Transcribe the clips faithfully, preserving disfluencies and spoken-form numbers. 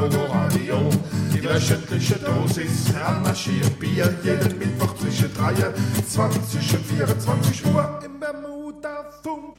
Pogo Radio. Die wöchentliche Dosis Herrenmaschinen Bier. Jeden Mittwoch zwischen dreiundzwanzig und vierundzwanzig Uhr im Bermuda-Funk.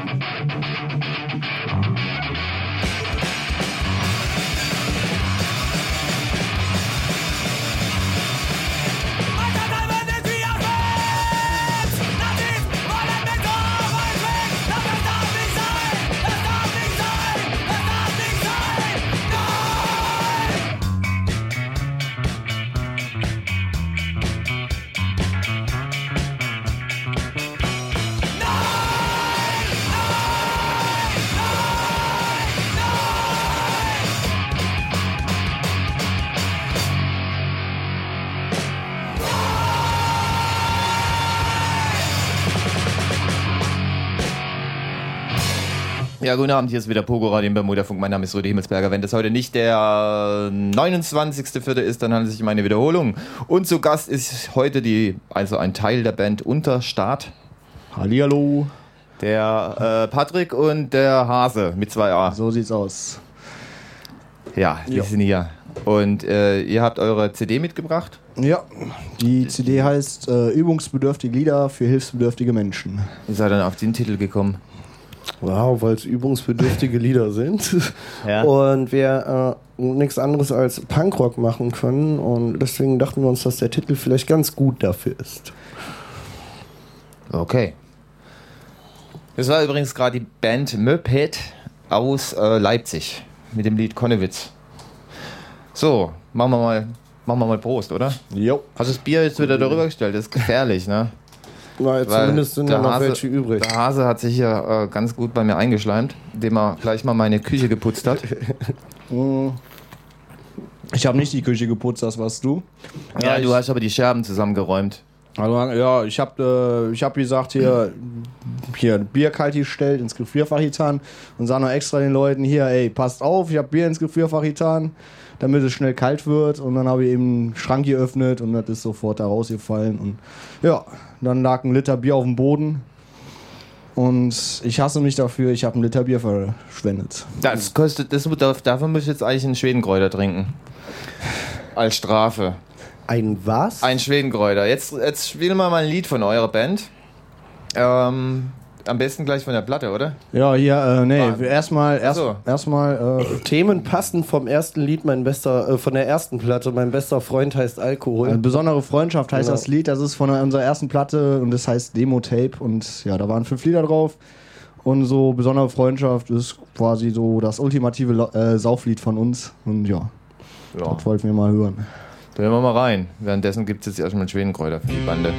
Ja, guten Abend, hier ist wieder Pogo Radio im Bermuda-Funk. Mein Name ist Rudi Himmelsberger. Wenn das heute nicht der neunundzwanzigste vierte ist, dann handelt es sich um eine Wiederholung. Und zu Gast ist heute die, also ein Teil der Band Unterstaat. Hallihallo. Der äh, Patrick und der Hase mit zwei A. So sieht's aus. Ja, die Jo. sind hier. Und äh, ihr habt eure C D mitgebracht? Ja, die C D heißt äh, Übungsbedürftige Lieder für hilfsbedürftige Menschen. Ihr seid dann auf den Titel gekommen. Wow, weil es übungsbedürftige Lieder sind. Ja. Und wir äh, nichts anderes als Punkrock machen können. Und deswegen dachten wir uns, dass der Titel vielleicht ganz gut dafür ist. Okay. Das war übrigens gerade die Band Möpet aus äh, Leipzig mit dem Lied Konnewitz. So, machen wir mal, machen wir mal Prost, oder? Jo. Hast du das Bier jetzt wieder darüber gestellt? Das ist gefährlich, ne? Na, Weil zumindest sind ja noch Hase, welche übrig. Der Hase hat sich hier äh, ganz gut bei mir eingeschleimt, indem er gleich mal meine Küche geputzt hat. Ich habe nicht die Küche geputzt, das warst du. Ja, ich, du hast aber die Scherben zusammengeräumt. Also, ja, ich habe äh, ich hab gesagt, hier, hier Bier kalt gestellt, ins Gefrierfach getan und sah noch extra den Leuten hier, ey, passt auf, ich habe Bier ins Gefrierfach getan, damit es schnell kalt wird. Und dann habe ich eben den Schrank geöffnet und das ist sofort da rausgefallen. Und ja, dann lag ein Liter Bier auf dem Boden. Und ich hasse mich dafür, ich habe ein Liter Bier verschwendet. Das kostet, das, dafür muss ich jetzt eigentlich einen Schwedenkräuter trinken. Als Strafe. Ein was? Ein Schwedenkräuter. Jetzt, jetzt spielen wir mal ein Lied von eurer Band. Ähm, am besten gleich von der Platte, oder? Ja, hier, äh, nee, Ah. erstmal, erst, so. erstmal, äh, Themen passen vom ersten Lied, mein bester, äh, von der ersten Platte. Mein bester Freund heißt Alkohol. Eine besondere Freundschaft heißt Genau. das Lied, das ist von unserer ersten Platte und das heißt Demo-Tape und ja, da waren fünf Lieder drauf und so besondere Freundschaft ist quasi so das ultimative Lau- äh, Sauflied von uns und ja, Ja. das wollten wir mal hören. Da hören wir mal rein. Währenddessen gibt es jetzt erstmal einen Schwedenkräuter für die Bande.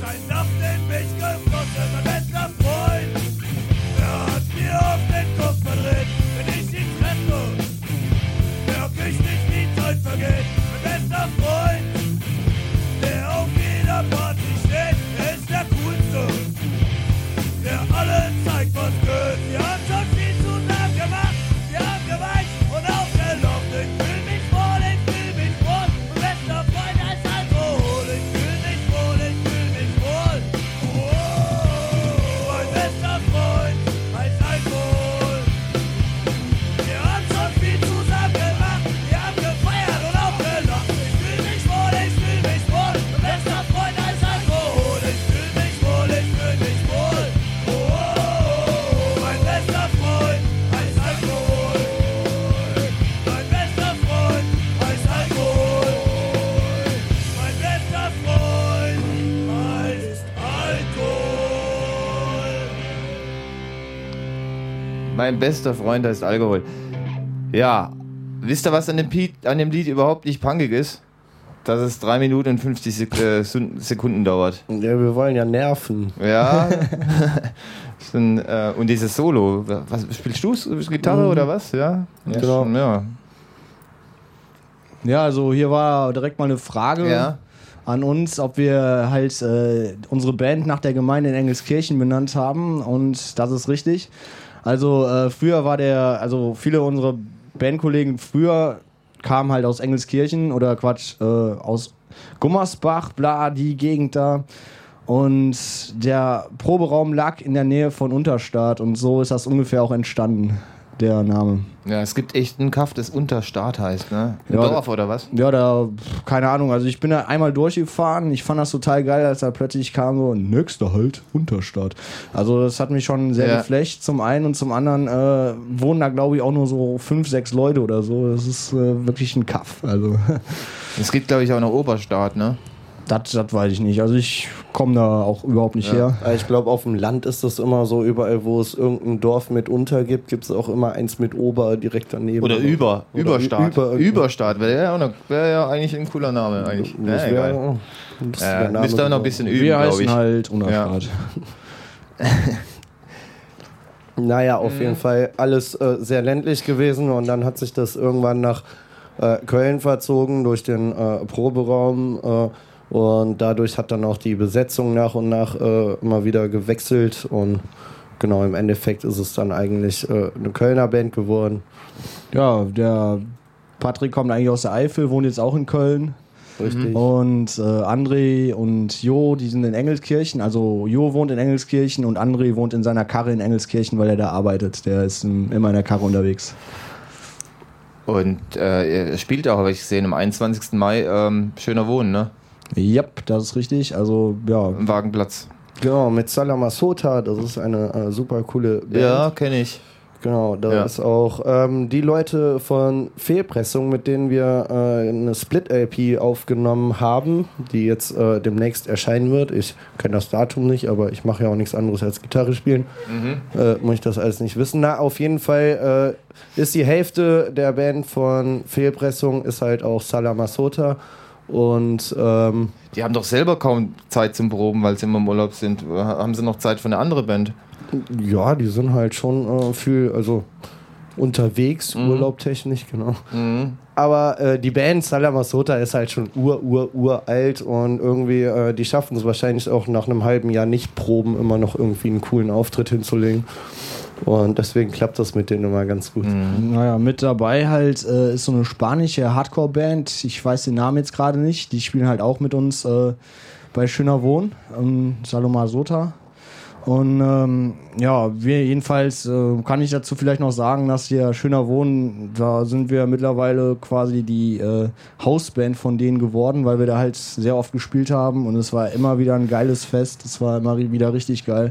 Ein Saft in mich geflossen, mein bester Freund. Er hat mir auf den Kopf verdreht, wenn ich ihn treffe. Merk ich nicht, wie Zeit vergeht, mein bester Freund. Der auf jeder Party steht, er ist der Coolste. Der allen zeigt, was geht. Wir haben schon viel zusammen gemacht, wir haben geweint und auch gelacht. Ich fühl mich wohl, ich fühl mich wohl. Mein bester Freund als Alkohol. Ich fühl mich wohl, ich fühl mich wohl. Oh, mein bester Freund als Alkohol. Wir haben schon viel zusammen gemacht, wir haben gefeiert und auch gelacht. Ich fühl mich wohl, ich fühl mich wohl. Mein bester Freund als Alkohol. Ich fühl mich wohl, ich fühl mich wohl. Mein bester Freund heißt Alkohol. Mein bester Freund heißt Alkohol. Mein bester Freund heißt Alkohol. Mein bester Freund heißt Alkohol. Ja, wisst ihr, was an dem, Piet, an dem Lied überhaupt nicht punkig ist? Dass es drei Minuten und fünfzig Sek äh, Sekunden dauert. Ja, wir wollen ja nerven. Ja. Dann, äh, und dieses Solo, was spielst du? Gitarre Mhm. oder was? Ja, ja Genau. schon, ja. Ja, also hier war direkt mal eine Frage Ja. an uns, ob wir halt äh, unsere Band nach der Gemeinde in Engelskirchen benannt haben, und das ist richtig. Also äh, früher war der, also viele unserer Bandkollegen früher kamen halt aus Engelskirchen oder Quatsch, äh, aus Gummersbach, bla, die Gegend da. Und der Proberaum lag in der Nähe von Unterstadt, und so ist das ungefähr auch entstanden, der Name. Ja, es gibt echt einen Kaff, das Unterstadt heißt, ne? Ein Ja, Dorf oder was? Ja, da, pf, keine Ahnung, also ich bin da einmal durchgefahren, ich fand das total geil, als da plötzlich kam so, nächster Halt, Unterstadt. Also das hat mich schon sehr Ja. geflecht, zum einen, und zum anderen äh, wohnen da, glaube ich, auch nur so fünf, sechs Leute oder so. Das ist äh, wirklich ein Kaff, also Es gibt, glaube ich, auch noch Oberstadt, ne? das, das weiß ich nicht. Also ich komme da auch überhaupt nicht her. Aber ich glaube, auf dem Land ist das immer so, überall, wo es irgendein Dorf mit unter gibt, gibt es auch immer eins mit Ober direkt daneben. Oder Über, Oder Überstadt. Über- Überstadt wäre ja, auch noch- wär ja eigentlich ein cooler Name. Eigentlich. Das Ja, egal. wäre das Ja, wär Name müsst ihr noch ein geworden. bisschen üben, Wir glaube heißen ich. halt Unterstadt. Naja, auf Mhm. jeden Fall alles äh, sehr ländlich gewesen, und dann hat sich das irgendwann nach äh, Köln verzogen durch den äh, Proberaum, äh, und dadurch hat dann auch die Besetzung nach und nach äh, immer wieder gewechselt, und genau, im Endeffekt ist es dann eigentlich äh, eine Kölner Band geworden. Ja, der Patrick kommt eigentlich aus der Eifel, wohnt jetzt auch in Köln. Richtig. Und äh, André und Jo, die sind in Engelskirchen. Also Jo wohnt in Engelskirchen und André wohnt in seiner Karre in Engelskirchen, weil er da arbeitet. Der ist ähm, immer in der Karre unterwegs. Und äh, er spielt auch, habe ich gesehen, am einundzwanzigsten Mai ähm, Schöner Wohnen, ne? Yep, das ist richtig. Also, ja. Im Wagenplatz. Genau, mit Salamasota, das ist eine äh, super coole Band. Ja, kenne ich. Genau, da Ja. ist auch ähm, die Leute von Fehlpressung, mit denen wir äh, eine Split-L P aufgenommen haben, die jetzt äh, demnächst erscheinen wird. Ich kenne das Datum nicht, aber ich mache ja auch nichts anderes als Gitarre spielen. Äh, muss ich das alles nicht wissen. Na, auf jeden Fall äh, ist die Hälfte der Band von Fehlpressung ist halt auch Salamasota. Und ähm, Die haben doch selber kaum Zeit zum Proben, weil sie immer im Urlaub sind. Haben sie noch Zeit für eine andere Band? ja, die sind halt schon äh, viel, also unterwegs, Mhm. urlaubtechnisch, genau. Mhm. Aber äh, die Band Salamasota ist halt schon ur, ur, uralt, und irgendwie, äh, die schaffen es wahrscheinlich auch nach einem halben Jahr nicht Proben, immer noch irgendwie einen coolen Auftritt hinzulegen. Und deswegen klappt das mit denen immer ganz gut. Naja, mit dabei halt äh, ist so eine spanische Hardcore-Band. Ich weiß den Namen jetzt gerade nicht. Die spielen halt auch mit uns äh, bei Schöner Wohnen, ähm, Salamasota. Und ähm, ja, wir jedenfalls äh, kann ich dazu vielleicht noch sagen, dass hier Schöner Wohnen, da sind wir mittlerweile quasi die äh, Hausband von denen geworden, weil wir da halt sehr oft gespielt haben, und es war immer wieder ein geiles Fest, es war immer wieder richtig geil.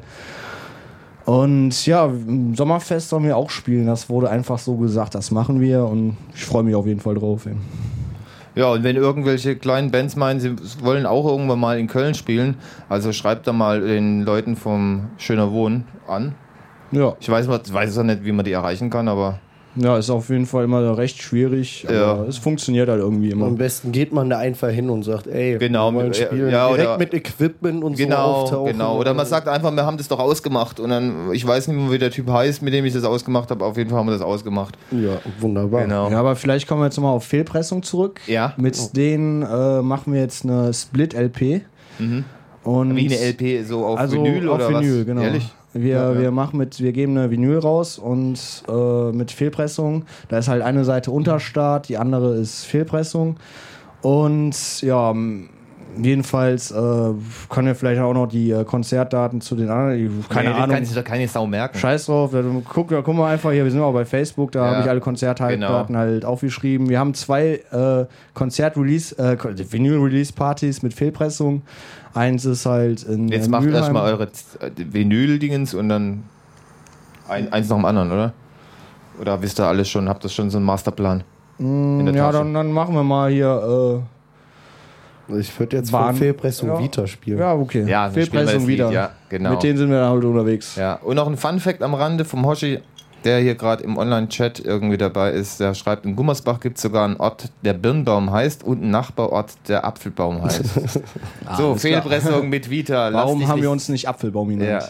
Und ja, im Sommerfest sollen wir auch spielen, das wurde einfach so gesagt, das machen wir, und ich freue mich auf jeden Fall drauf. Ey. Ja, und wenn irgendwelche kleinen Bands meinen, sie wollen auch irgendwann mal in Köln spielen, also schreibt da mal den Leuten vom Schöner Wohnen an. Ja. Ich weiß, ich weiß ja nicht, wie man die erreichen kann, aber Ja, ist auf jeden Fall immer recht schwierig, aber Ja. es funktioniert halt irgendwie immer. Am besten geht man da einfach hin und sagt, ey, Genau, wir wollen ja, spielen. ja, direkt oder- mit Equipment und so Genau, auftauchen. genau. Oder man sagt einfach, wir haben das doch ausgemacht. Und dann, ich weiß nicht mehr, wie der Typ heißt, mit dem ich das ausgemacht habe. Auf jeden Fall haben wir das ausgemacht. Ja, wunderbar. Genau. Ja, aber vielleicht kommen wir jetzt nochmal auf Fehlpressung zurück. Ja. Mit denen äh, machen wir jetzt eine Split-L P. Und Wie eine L P, so auf also Vinyl auf oder Vinyl, was? genau. Ehrlich? Wir, Ja, ja. wir machen mit, wir geben eine Vinyl raus und äh, mit Fehlpressung. Da ist halt eine Seite Unterstart, die andere ist Fehlpressung. Und ja, m- jedenfalls äh, können wir vielleicht auch noch die äh, Konzertdaten zu den anderen. ich- Keine Nee, das Ahnung. kann sich doch keine Sau merken. Scheiß drauf, dann guck, ja, guck mal einfach hier, wir sind auch bei Facebook, da Ja, habe ich alle Konzertdaten genau. halt aufgeschrieben. Wir haben zwei äh, Konzert-Release, äh, Vinyl-Release-Partys mit Fehlpressung. Eins ist halt in Jetzt äh, macht Mülheim. erstmal eure äh, Vinyl-Dingens und dann ein, eins nach dem anderen, oder? Oder wisst ihr alles schon, habt ihr schon so einen Masterplan? in der Ja, Tasche? dann, dann machen wir mal hier. Ich würde jetzt Bahn- von Fehlpressung ja. Vita Äh, spielen. ja, okay. Ja, dann spielen wir das Fehlpressung Lied, wieder. ja, genau. Mit denen sind wir dann halt unterwegs. Ja, und noch ein Fun-Fact am Rande vom Hoshi, der hier gerade im Online-Chat irgendwie dabei ist. Der schreibt, in Gummersbach gibt es sogar einen Ort, der Birnbaum heißt und einen Nachbarort, der Apfelbaum heißt. so, Fehlpressung mit Vita. lass Warum dich haben nicht- wir uns nicht Apfelbaum genannt? Ja.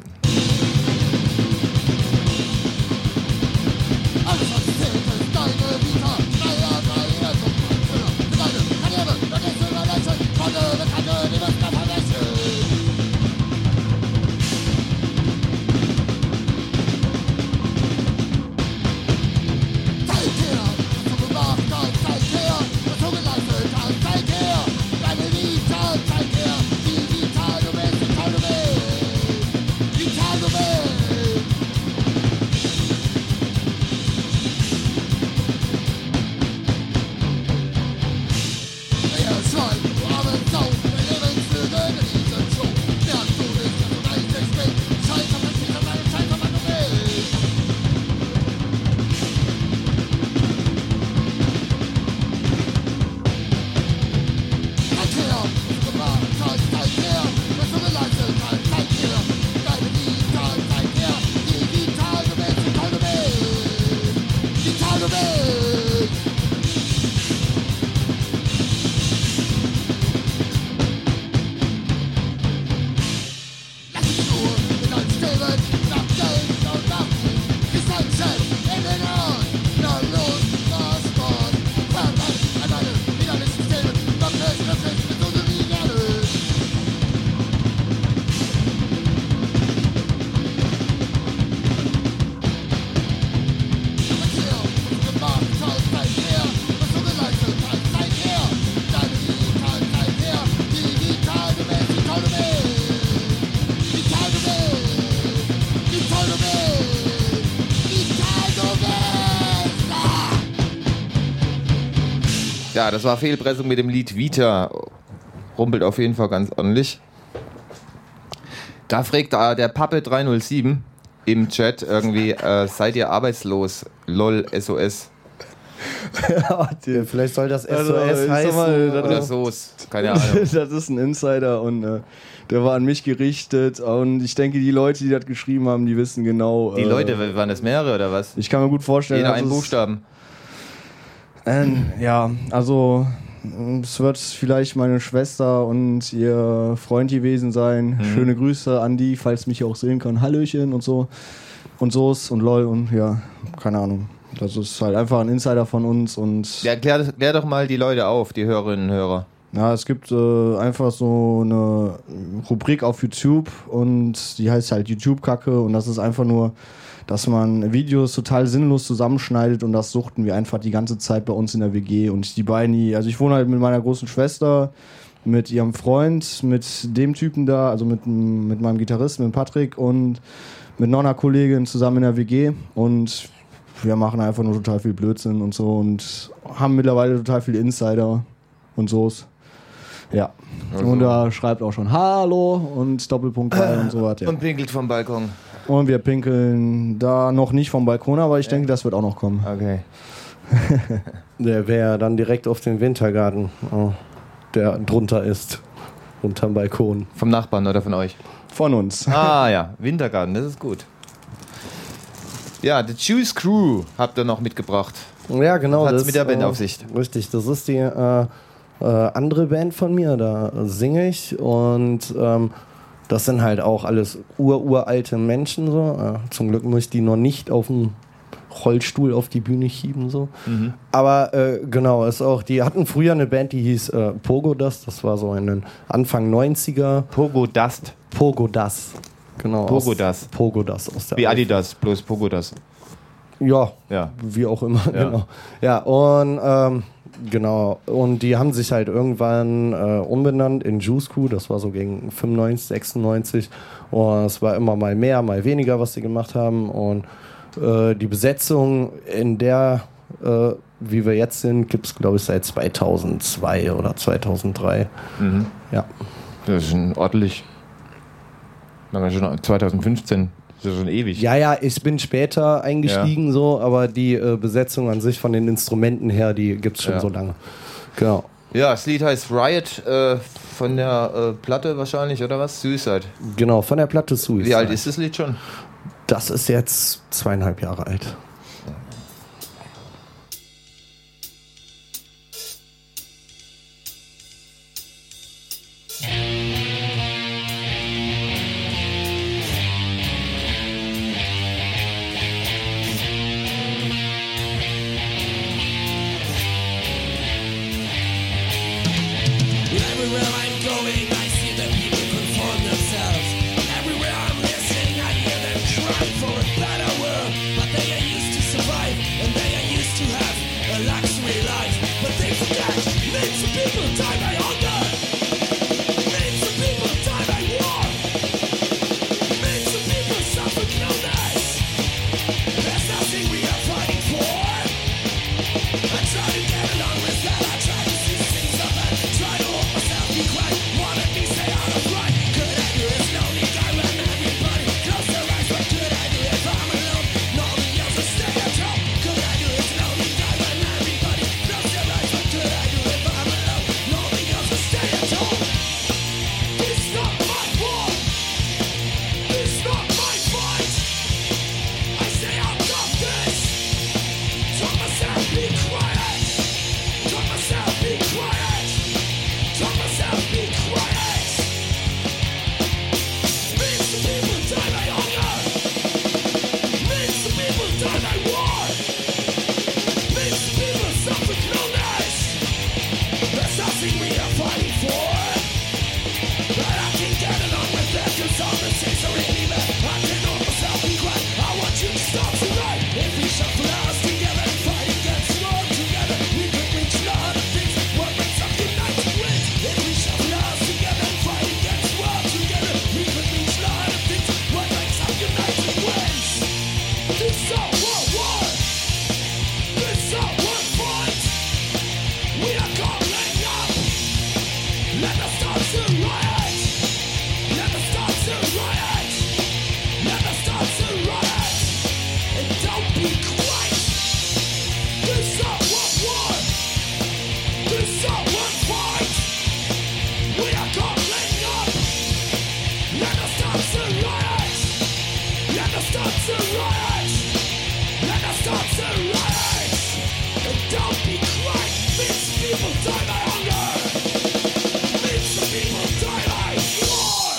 Alles was zählt ist deine Vita. Dreier, Dreier, so Füller. Deine Karriere, vergessen oder lächeln. Freunde, Bekannte, die müssen wir vergessen. Zeig her, was du gemacht hast. Zeig her, was du geleistet hast. Zeig her, deine Vita. Zeig her, wie vital du bist, vital du bist. Vital du bist. Ihr Schwein, du arme Sau, wir leben für in diesem Show. Merkst du nicht, dass du eigentlich bist? Scheiß auf den Scheiß auf deinen Scheiß auf deine Welt. Zeig her, was du gemacht hast, zeig her, was du geleistet hast, zeig her, deine Vita, zeig her, wie vital du bist, vital du bist. Vital du bist. Lass dich nur in dein Streben nach Geld und Macht. Gesellschaft in den Arsch. Na los, na Sport. Verband an meine widerlichen Systemen. Glücklich, glücklich, mit so wie gerne. Zeig her, was du gemacht hast, zeig her, was du geleistet hast, zeig her, deine Vita, zeig her, wie vital du bist, vital du bist. Vital du bist! Vital du bist! Vital du bist! Ah! Ja, das war Fehlpressung mit dem Lied Vita. Rumpelt auf jeden Fall ganz ordentlich. Da fragt äh, der Pappe drei null sieben im Chat irgendwie, äh, seid ihr arbeitslos? Lol, S O S. Ja, vielleicht soll das S Also, O S ich sag heißen. mal, das- Oder So's. Keine Ahnung. Das ist ein Insider und äh, der war an mich gerichtet. Und ich denke, die Leute, die das geschrieben haben, die wissen genau. Die äh, Leute, waren das mehrere oder was? Ich kann mir gut vorstellen, Jeder dass einen es- Buchstaben. Ähm, ja, also es wird vielleicht meine Schwester und ihr Freund gewesen sein. Mhm. Schöne Grüße an die, falls mich auch sehen können. Hallöchen und so. Und so's und lol und ja, keine Ahnung. Das ist halt einfach ein Insider von uns und Ja, klär, klär doch mal die Leute auf, die Hörerinnen und Hörer. ja, es gibt äh, einfach so eine Rubrik auf YouTube und die heißt halt YouTube-Kacke und das ist einfach nur, dass man Videos total sinnlos zusammenschneidet und das suchten wir einfach die ganze Zeit bei uns in der W G und die beiden, die, also ich wohne halt mit meiner großen Schwester, mit ihrem Freund, mit dem Typen da, also mit, mit meinem Gitarristen, mit Patrick und mit noch einer Kollegin zusammen in der W G und wir machen einfach nur total viel Blödsinn und so und haben mittlerweile total viele Insider und so's. Ja. Also. Und da schreibt auch schon Hallo und Doppelpunkt drei und so weiter. Ja. Und pinkelt vom Balkon. Und wir pinkeln da noch nicht vom Balkon, aber ich denke, das wird auch noch kommen. Okay. Der wäre dann direkt auf den Wintergarten, oh, der drunter ist. Unterm Balkon. Vom Nachbarn oder von euch? Von uns. Ah ja, Wintergarten, das ist gut. Ja, The Juice Crew habt ihr noch mitgebracht. Ja, genau. Was hat's das, mit der Band äh, auf sich? Richtig, das ist die äh, äh, andere Band von mir, da singe ich und ähm, das sind halt auch alles ur-uralte Menschen so. Äh, zum Glück muss ich die noch nicht auf dem Rollstuhl auf die Bühne schieben so. Mhm. Aber äh, genau, ist auch, die hatten früher eine Band, die hieß äh, Pogo Dust, das war so in den Anfang neunziger. Pogo Dust. Pogo Dust. Genau. Pogo aus, Dust. Pogo Dust aus der Wie Adidas, bloß Pogo Dust. Ja, Ja. wie auch immer, Ja. genau. Ja, und ähm, genau, und die haben sich halt irgendwann äh, umbenannt in Juice Crew, das war so gegen fünfundneunzig, sechsundneunzig und es war immer mal mehr, mal weniger, was sie gemacht haben und äh, die Besetzung in der, äh, wie wir jetzt sind, gibt es glaube ich seit zweitausendzwei oder zweitausenddrei. Mhm. Ja. Das ist schon ordentlich. Lange schon zweitausendfünfzehn. Das ist ja schon ewig. Ja, ja, ich bin später eingestiegen Ja. so, aber die äh, Besetzung an sich von den Instrumenten her, die gibt es schon Ja. so lange. Genau. Ja, das Lied heißt Riot, äh, von der äh, Platte wahrscheinlich, oder was? Suicide. Genau, von der Platte Suicide. Wie alt ist das Lied schon? Das ist jetzt zweieinhalb Jahre alt. Everywhere I'm going, I see the people conform themselves. Everywhere I'm listening, I hear them cry for a better world. But they are used to survive, and they are used to have a luxury life. But they forget, millions of people die by hunger. Millions of people die by war. Millions of people suffer illness. There's nothing we are fighting for. I try to get along with that, I try to see things up and try to hold myself, be quiet, wanna be stay out of right. Could I do this lonely guy when everybody close their eyes? What could I do if I'm alone? No one else will stay at home. Could I do this lonely guy when everybody close their eyes? What could I do if I'm alone? No one else will stay at home. It's not my fault. It's not my fight. I say out of this. Tell myself be quiet. Tell myself be quiet. Tell myself be quiet. Millions of people die by hunger. Millions of people die by war. Millions of people suffer illness. There's nothing we are fighting for. But I can get along with that, 'cause all the things are really bad. I can hold myself be quiet. I want you to stop tonight. If we shuffle us together and fight against war together, we could reach a lot of things. What makes up united wins? If we shuffle us together and fight against war together, we could reach a lot of things. What makes up united wins? This is our world war. This is our world fight. We are calling up. Let us start to riot. Let us start to riot. Let us start to riot. And don't be quiet. This is our world war. This is our world fight. We are calling up. Let us start to riot. Let us start to riot. Let us start to riot. And don't be quiet. These people die by hunger. These people die by war.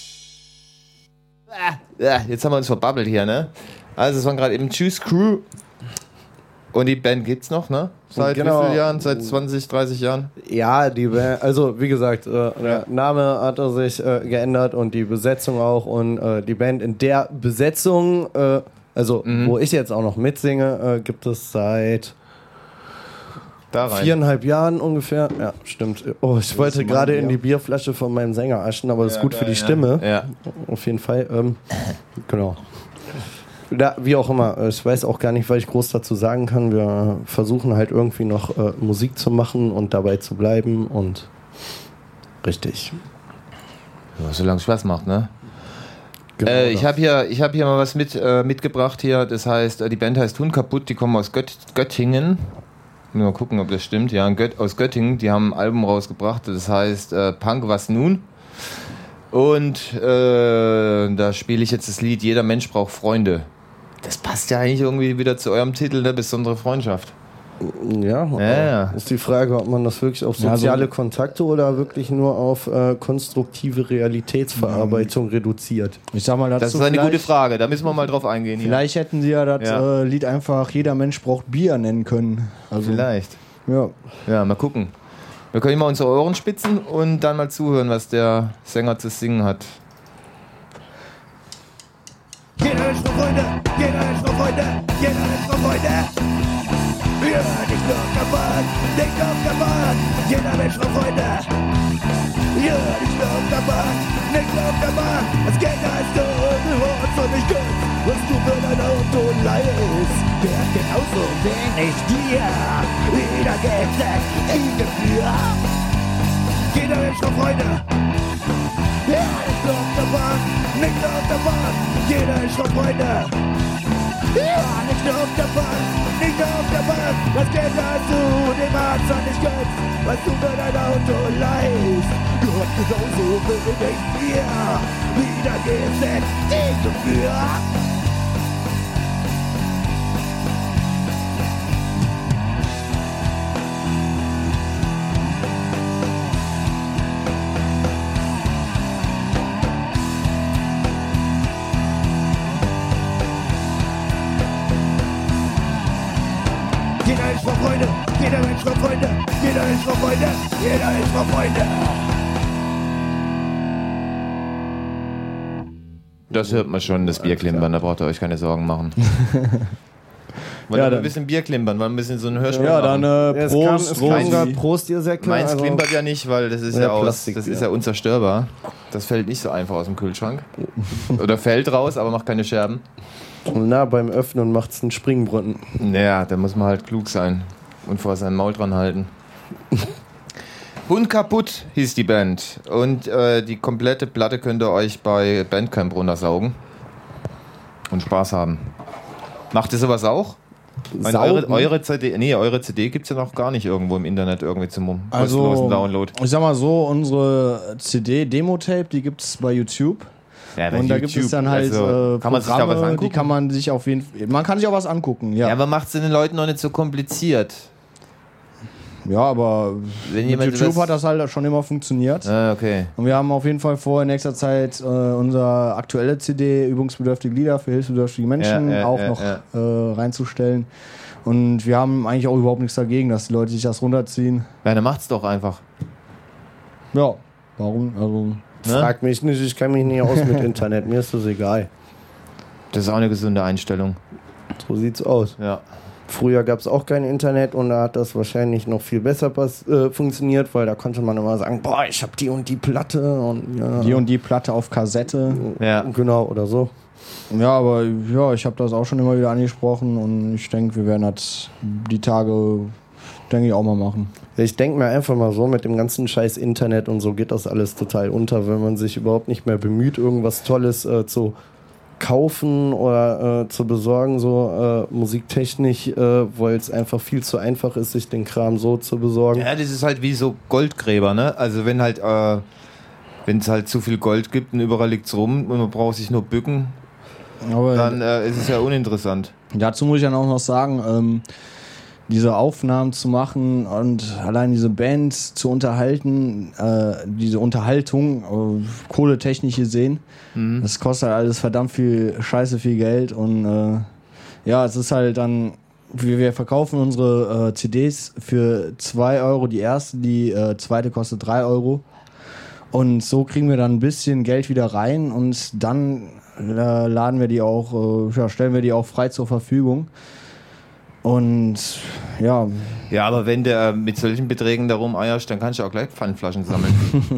Ja, jetzt haben wir uns verbabbelt hier, ne? Also es waren gerade eben Juice Crew. Und die Band gibt's noch, ne? Seit Genau. wie vielen Jahren? Seit zwanzig, dreißig Jahren? Ja, die Band, also wie gesagt, äh, der Name hat er sich äh, geändert und die Besetzung auch und äh, die Band in der Besetzung, äh, also wo ich jetzt auch noch mitsinge, äh, gibt es seit Da rein. viereinhalb Jahren ungefähr. Ja, stimmt. Oh, ich wollte gerade in die Bierflasche von meinem Sänger aschen, aber das ist gut für die Stimme. Ja. Auf jeden Fall. Ähm, genau. Da, wie auch immer, ich weiß auch gar nicht, was ich groß dazu sagen kann. Wir versuchen halt irgendwie noch äh, Musik zu machen und dabei zu bleiben und richtig. Ja, solange es Spaß macht, ne? Genau äh, ich das. habe hier, ich hab hier mal was mit, äh, mitgebracht hier. Das heißt, äh, die Band heißt Hund kaputt, die kommen aus Gött Göttingen. Mal gucken, ob das stimmt. Ja, Gött aus Göttingen, die haben ein Album rausgebracht, das heißt äh, Punk, was nun? Und äh, da spiele ich jetzt das Lied Jeder Mensch braucht Freunde. Das passt passt ja eigentlich irgendwie wieder zu eurem Titel, ne? Besondere Freundschaft. Ja, Ja. ist die Frage, ob man das wirklich auf Ja, soziale so- Kontakte oder wirklich nur auf äh, konstruktive Realitätsverarbeitung reduziert. Ich sag mal dazu, Das ist eine vielleicht, gute Frage, da müssen wir mal drauf eingehen. Hier. vielleicht hätten sie ja das Ja. äh, Lied einfach Jeder Mensch braucht Bier nennen können. Also, Vielleicht. ja. Ja, mal gucken. Wir können mal unsere Ohren spitzen und dann mal zuhören, was der Sänger zu singen hat. Jeder Mensch braucht Freunde, jeder Mensch braucht Freunde, jeder Mensch braucht Freunde. Ja, nicht nur auf der Bahn, nicht auf der Bahn, jeder Mensch braucht Freunde. Ja, nicht nur auf der Bahn, nicht nur auf der Bahn. Das Geld heißt du, du holst und nicht gönnst, was du für dein Auto leihst. Der hat genauso wenig dir, wieder Geld sagt ihm dafür. Jeder Mensch braucht Freunde. Ja, nicht nur auf der Bahn, nicht nur auf der Bahn, jeder ist schon Freunde. Ja, nicht nur auf der Bahn, nicht nur auf der Bahn, das Geld hast du dem Arzt und nicht gönnst, was du für dein Auto leihst. Gehört genauso wenig dir, wieder gesetzt, ihm dafür. Jeder ist vor Freunde, jeder Mensch vor Freunde, jeder ist vor Freunde, jeder ist vor Freunde. Das hört man schon, das Bierklimpern, da braucht ihr euch keine Sorgen machen. Wollen Ja, wir dann- ein bisschen Bier klimpern, wollen wir ein bisschen so ein Hörspiel Ja, machen? dann äh, Es kam, Prost, es kam Rosi. grad Prost, ihr Säcke. Meins also- klimpert ja nicht, weil das ist ja, Ja, aus, Plastik, das ja. ist ja unzerstörbar. Das fällt nicht so einfach aus dem Kühlschrank. Oder fällt raus, aber macht keine Scherben. Na, beim Öffnen macht's einen Springbrunnen. Naja, da muss man halt klug sein und vor seinem Maul dran halten. Hund kaputt hieß die Band. Und äh, die komplette Platte könnt ihr euch bei Bandcamp runtersaugen. Und Spaß haben. Macht ihr sowas auch? Meine, eure, Saugen? eure C D, nee, eure C D gibt es ja noch gar nicht irgendwo im Internet irgendwie zum kostenlosen Also, Download. ich sag mal so, unsere C D-Demo-Tape, die gibt's bei YouTube. Ja, bei Und da gibt YouTube, es dann halt also, äh, kann man sich da was Programme, angucken? die kann man sich auf jeden Fall, man kann sich auch was angucken, ja. ja, Ja, aber macht es den Leuten noch nicht so kompliziert. aber Wenn mit jemand YouTube das- hat das halt schon immer funktioniert. Ah, okay. Und wir haben auf jeden Fall vor, in nächster Zeit äh, unsere aktuelle C D, Übungsbedürftige Lieder für hilfsbedürftige Menschen, Ja, ja, auch ja, noch ja. Äh, reinzustellen. Und wir haben eigentlich auch überhaupt nichts dagegen, dass die Leute sich das runterziehen. Ja, dann macht's doch einfach. Ja, warum? Also, Ne? Frag mich nicht, ich kenne mich nicht aus mit Internet, mir ist das egal. Das ist auch eine gesunde Einstellung. So sieht's aus. Ja. Früher gab es auch kein Internet und da hat das wahrscheinlich noch viel besser pass äh, funktioniert, weil da konnte man immer sagen, boah, ich habe die und die Platte und ja. die und die Platte auf Kassette. Ja. Genau, oder so. Ja, aber ja, ich habe das auch schon immer wieder angesprochen und ich denke, wir werden das die Tage, denke ich, auch mal machen. Ich denke mir einfach mal so, mit dem ganzen scheiß Internet und so geht das alles total unter, wenn man sich überhaupt nicht mehr bemüht, irgendwas Tolles äh, zu kaufen oder äh, zu besorgen, so äh, musiktechnisch, äh, weil es einfach viel zu einfach ist, sich den Kram so zu besorgen. Ja, das ist halt wie so Goldgräber, ne? Also wenn halt, äh, wenn es halt zu viel Gold gibt und überall liegt's rum und man braucht sich nur bücken, Aber dann äh, ist es ja uninteressant. dazu muss ich dann auch noch sagen, ähm, diese Aufnahmen zu machen und allein diese Band zu unterhalten, äh, diese Unterhaltung, äh, kohletechnisch gesehen, das kostet halt alles verdammt viel, scheiße viel Geld und äh, ja, es ist halt dann, wir, wir verkaufen unsere äh, C Ds für zwei Euro die erste, die äh, zweite kostet drei Euro und so kriegen wir dann ein bisschen Geld wieder rein und dann äh, laden wir die auch, äh, ja, stellen wir die auch frei zur Verfügung. Und ja, Ja, aber wenn der mit solchen Beträgen da rumeierst, dann kannst du auch gleich Pfandflaschen sammeln.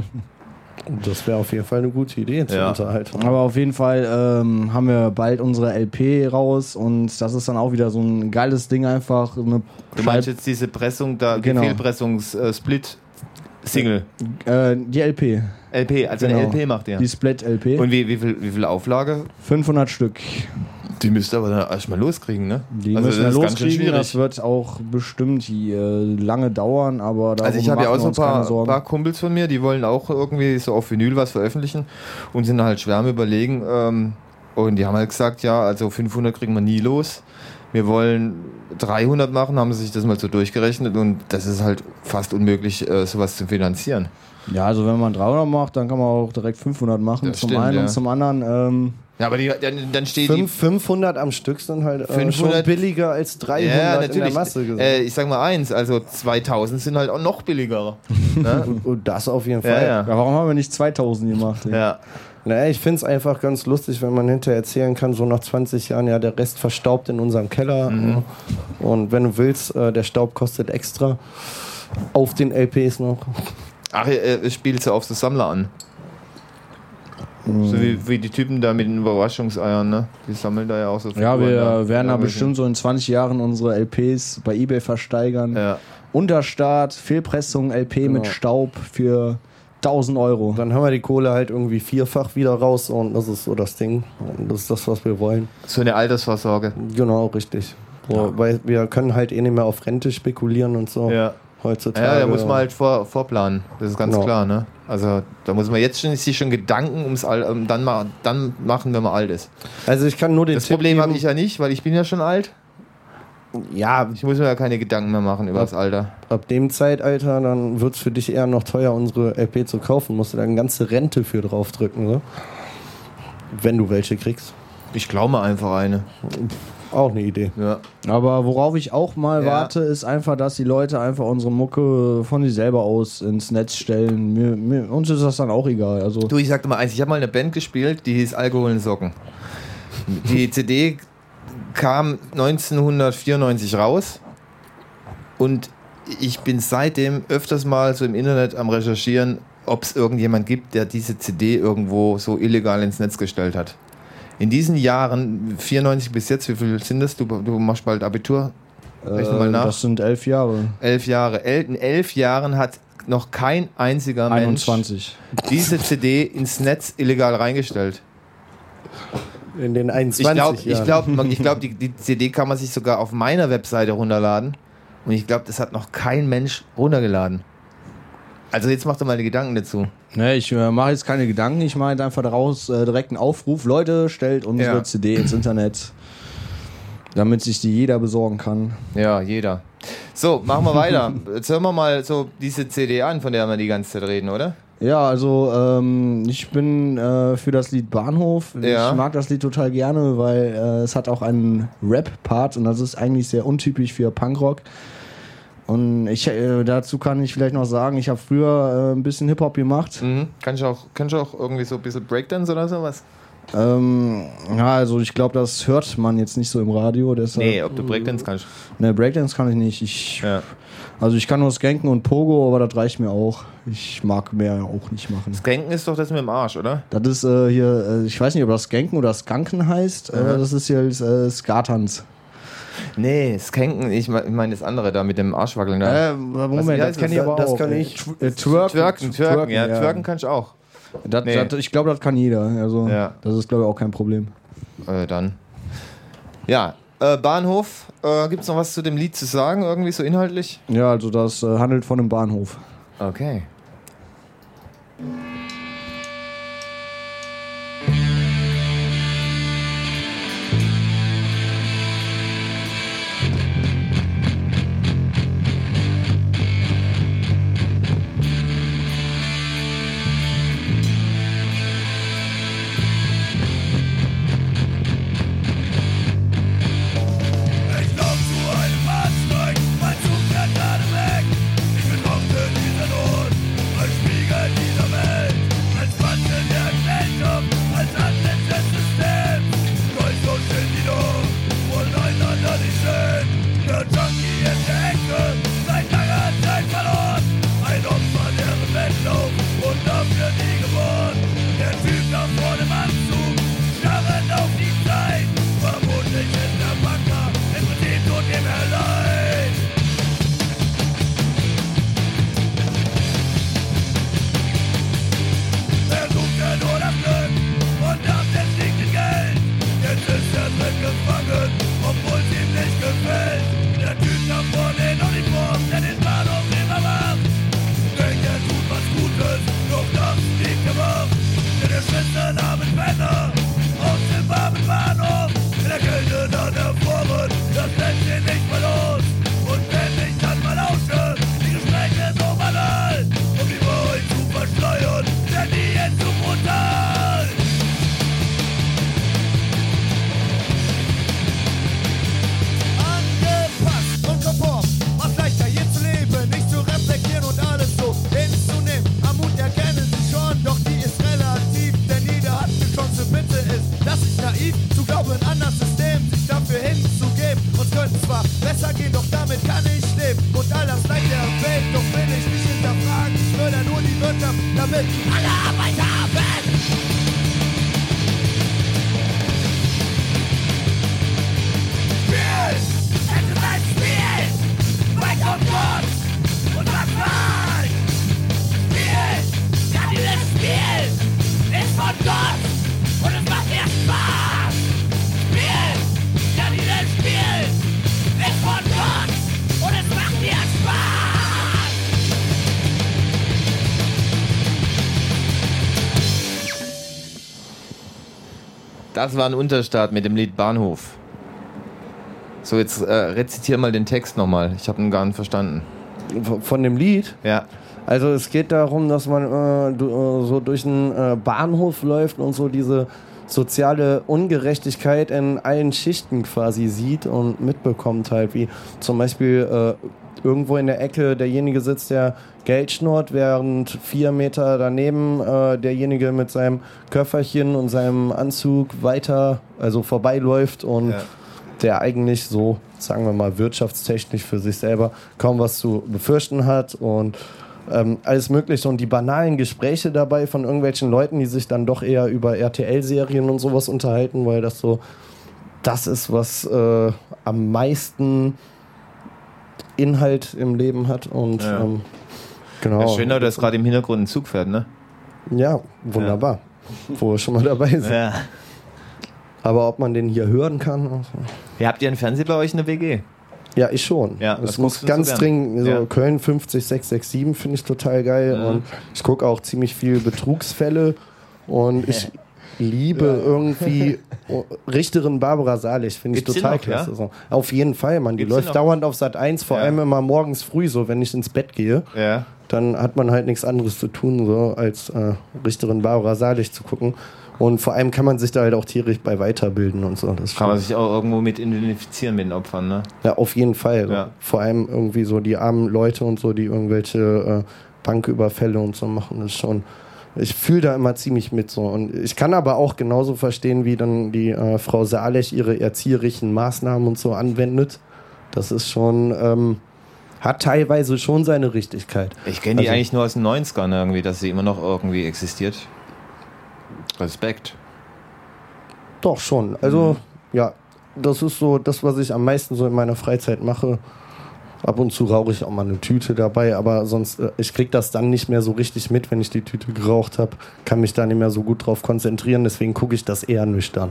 Das wäre auf jeden Fall eine gute Idee zur Ja. Unterhaltung. aber auf jeden Fall ähm, haben wir bald unsere L P raus und das ist dann auch wieder so ein geiles Ding einfach. Eine Du meinst jetzt diese Pressung, da Genau. Fehlpressungs-Split-Single. äh, die L P, L P, also Genau. eine L P macht ihr. die Split-L P, Und wie, wie, viel, wie viel Auflage? fünfhundert Stück. Die müsst ihr aber dann erstmal loskriegen, ne? Die also müssen wir das ist ganz schön loskriegen, schwierig. das wird auch bestimmt äh, lange dauern, aber darum Also ich habe ja machen auch wir so ein uns keine paar, Sorgen. paar Kumpels von mir, die wollen auch irgendwie so auf Vinyl was veröffentlichen und sind halt schwer am Überlegen, ähm, Und die haben halt gesagt, ja, also fünfhundert kriegen wir nie los. Wir wollen dreihundert machen, haben sie sich das mal so durchgerechnet und das ist halt fast unmöglich, äh, sowas zu finanzieren. Ja, also wenn man dreihundert macht, dann kann man auch direkt fünfhundert machen. Das zum stimmt, einen ja. und zum anderen. Ähm, Ja, aber die, dann, dann steht Fünf, fünfhundert am Stück sind halt äh, schon fünfhundert billiger als die... dreihundert Ja, in der natürlich. Masse gesehen. Äh, ich sag mal eins, also zweitausend sind halt auch noch billiger. Ne? und, und das auf jeden Ja, Fall. ja. ja, warum haben wir nicht zweitausend gemacht? ey? Ja. Naja, ich finde es einfach ganz lustig, wenn man hinterher erzählen kann, so nach zwanzig Jahren, ja, der Rest verstaubt in unserem Keller. Mhm. Und wenn du willst, äh, der Staub kostet extra auf den L Ps noch. Ach, äh, spielt sie auf so Sammler an. So wie, wie die Typen da mit den Überraschungseiern, ne? Die sammeln da ja auch so Ja, Figuren wir da. werden da Ja, bestimmt so in zwanzig Jahren unsere L Ps bei eBay versteigern. Ja. Unterstart, Fehlpressung, L P mit Genau. Staub für tausend Euro. Dann haben wir die Kohle halt irgendwie vierfach wieder raus und das ist so das Ding. Und das ist das, was wir wollen. So eine Altersvorsorge. Genau, richtig. So, weil wir können halt eh nicht mehr auf Rente spekulieren und so. Ja. Heutzutage. Ja, da muss man halt vor, vorplanen. Das ist ganz Genau. klar, ne? Also da muss man jetzt schon, sich schon Gedanken ums Al um, dann, ma dann machen, wenn man alt ist. Also ich kann nur den Das Tipp Problem habe geben, ich ja nicht, weil ich bin ja schon alt. ja, Ich muss mir ja keine Gedanken mehr machen über das Alter. ab dem Zeitalter, dann wird es für dich eher noch teuer, unsere L P zu kaufen. Musst du da eine ganze Rente für draufdrücken, so. Wenn du welche kriegst. Ich glaube mir einfach eine. Auch eine Idee. Ja. Aber worauf ich auch mal Ja. warte, ist einfach, dass die Leute einfach unsere Mucke von sich selber aus ins Netz stellen. Mir, mir, uns ist das dann auch egal. Also Du, ich sagte mal eins, ich habe mal eine Band gespielt, die hieß Alkohol und Socken. Die C D kam neunzehnhundertvierundneunzig raus und ich bin seitdem öfters mal so im Internet am Recherchieren, ob es irgendjemand gibt, der diese C D irgendwo so illegal ins Netz gestellt hat. In diesen Jahren, vierundneunzig bis jetzt, wie viel sind das? Du, du machst bald Abitur. Rechne mal äh, nach. das sind elf Jahre. Elf Jahre. El in elf Jahren hat noch kein einziger Mensch einundzwanzig. diese C D ins Netz illegal reingestellt. In den Ich einundzwanzig glaube, ich Jahren. glaub, ich glaub, die, die C D kann man sich sogar auf meiner Webseite runterladen. Und ich glaube, das hat noch kein Mensch runtergeladen. Also jetzt macht doch mal eine Gedanken dazu. Ne, ich äh, mache jetzt keine Gedanken, ich mache jetzt einfach daraus äh, direkt einen Aufruf. Leute, stellt unsere Ja. C D ins Internet, damit sich die jeder besorgen kann. Ja, jeder. So, machen wir weiter. Jetzt hören wir mal so diese C D an, von der wir die ganze Zeit reden, oder? Ja, also ähm, ich bin äh, für das Lied Bahnhof. Ja. Ich mag das Lied total gerne, weil äh, es hat auch einen Rap-Part und das ist eigentlich sehr untypisch für Punkrock. Und ich, äh, dazu kann ich vielleicht noch sagen, ich habe früher äh, ein bisschen Hip-Hop gemacht. Mhm. Kann ich auch, kann ich auch irgendwie so ein bisschen Breakdance oder sowas? Ähm, ja, also ich glaube, das hört man jetzt nicht so im Radio. Deshalb, Nee, ob du Breakdance kannst. Ne, Breakdance kann ich nicht. Ich, Ja. Also ich kann nur Skanken und Pogo, aber das reicht mir auch. Ich mag mehr auch nicht machen. Skanken ist doch das mit dem Arsch, oder? Das ist äh, hier, äh, ich weiß nicht, ob das Skanken oder Skanken heißt. Äh, Mhm. das ist hier äh, Skatanz. Nee, Skanken, ich meine ich mein das andere da mit dem Arschwackeln da. Äh, Was- Moment, wie das heißt kenne ich das? aber Das auch. kann Äh, ich. Tw- äh, Twerken. Twerken, twerken, ja, twerken kann ich auch. Das, Nee. das, ich glaube, das kann jeder. Also, Ja. das ist, glaube ich, auch kein Problem. Äh, dann. Ja, äh, Bahnhof, äh, gibt es noch was zu dem Lied zu sagen, irgendwie so inhaltlich? Ja, also das äh, handelt von einem Bahnhof. Okay. Ich lauf zu einem Bahnsteig, mein Zug fährt gerade weg. Ich betrachte diesen Ort als Spiegel dieser Welt, als Wandel der Gesellschaft, als Antlitz des Systems. Durch so stehen die Luft, voneinander nicht sehen. Der Junkie in der Ecke, seit langer Zeit verloren. Ein Opfer der Wettlauf und dafür nie geworden. Der Typ da vor dem Anzug, starrend auf die Zeit. Vermutlich ist der Banker, im Prinzip tut ihm er leid. Er sucht ja nur das Glück und das jetzt liegt in Geld. Jetzt ist er drin gefangen, obwohl es ihm nicht gefällt. Der Typ da vor den Uniform, der den Bahnhof überwacht. Denkt er tut was Gutes, doch das liegt gemacht. Denn er schwitzt haben Männer aus dem Bahnhof. Das war ein Unterstart mit dem Lied Bahnhof. So, jetzt äh, rezitier mal den Text nochmal. Ich habe ihn gar nicht verstanden. Von dem Lied? Ja. Also es geht darum, dass man äh, du, äh, so durch einen äh, Bahnhof läuft und so diese soziale Ungerechtigkeit in allen Schichten quasi sieht und mitbekommt halt, wie zum Beispiel äh, irgendwo in der Ecke derjenige sitzt, der Geld schnurrt, während vier Meter daneben äh, derjenige mit seinem Köfferchen und seinem Anzug weiter, also vorbeiläuft und Ja. der eigentlich so, sagen wir mal, wirtschaftstechnisch für sich selber kaum was zu befürchten hat und ähm, alles Mögliche und die banalen Gespräche dabei von irgendwelchen Leuten, die sich dann doch eher über R T L-Serien und sowas unterhalten, weil das so das ist, was äh, am meisten Inhalt im Leben hat und Ja. ähm, genau. Ja, schön, dass gerade im Hintergrund ein Zug fährt, ne? Ja, wunderbar. Wo wir schon mal dabei sind. Ja. Aber ob man den hier hören kann? Also. Ja, habt ihr einen Fernseher bei euch in der W G? Ja, ich schon. Ja, es was muss guckst du ganz so gern? dringend, so Ja. Köln fünfzig sechs sechs sieben finde ich total geil. Ja. Und ich gucke auch ziemlich viel Betrugsfälle. Und ich liebe irgendwie Richterin Barbara Salisch, finde ich Gibt's die total noch, klasse. ja? So. Auf jeden Fall, Mann. Die Gibt's die läuft noch? dauernd auf Sat eins, vor Ja. allem immer morgens früh, so wenn ich ins Bett gehe. Ja. Dann hat man halt nichts anderes zu tun, so als äh, Richterin Barbara Salisch zu gucken. Und vor allem kann man sich da halt auch tierisch bei weiterbilden und so. Das ist Kann man schon- sich auch irgendwo mit identifizieren mit den Opfern, ne? Ja, auf jeden Fall. Ja. Vor allem irgendwie so die armen Leute und so, die irgendwelche äh, Banküberfälle und so machen, das ist schon. Ich fühle da immer ziemlich mit so. Und ich kann aber auch genauso verstehen, wie dann die äh, Frau Salech ihre erzieherischen Maßnahmen und so anwendet. Das ist schon, ähm, hat teilweise schon seine Richtigkeit. Ich kenne die Also- eigentlich nur aus den neunzigern irgendwie, dass sie immer noch irgendwie existiert. Respekt. Doch schon. Also, ja, das ist so das, was ich am meisten so in meiner Freizeit mache. Ab und zu rauche ich auch mal eine Tüte dabei, aber sonst, äh, ich krieg das dann nicht mehr so richtig mit, wenn ich die Tüte geraucht habe. Kann mich da nicht mehr so gut drauf konzentrieren, deswegen gucke ich das eher nüchtern.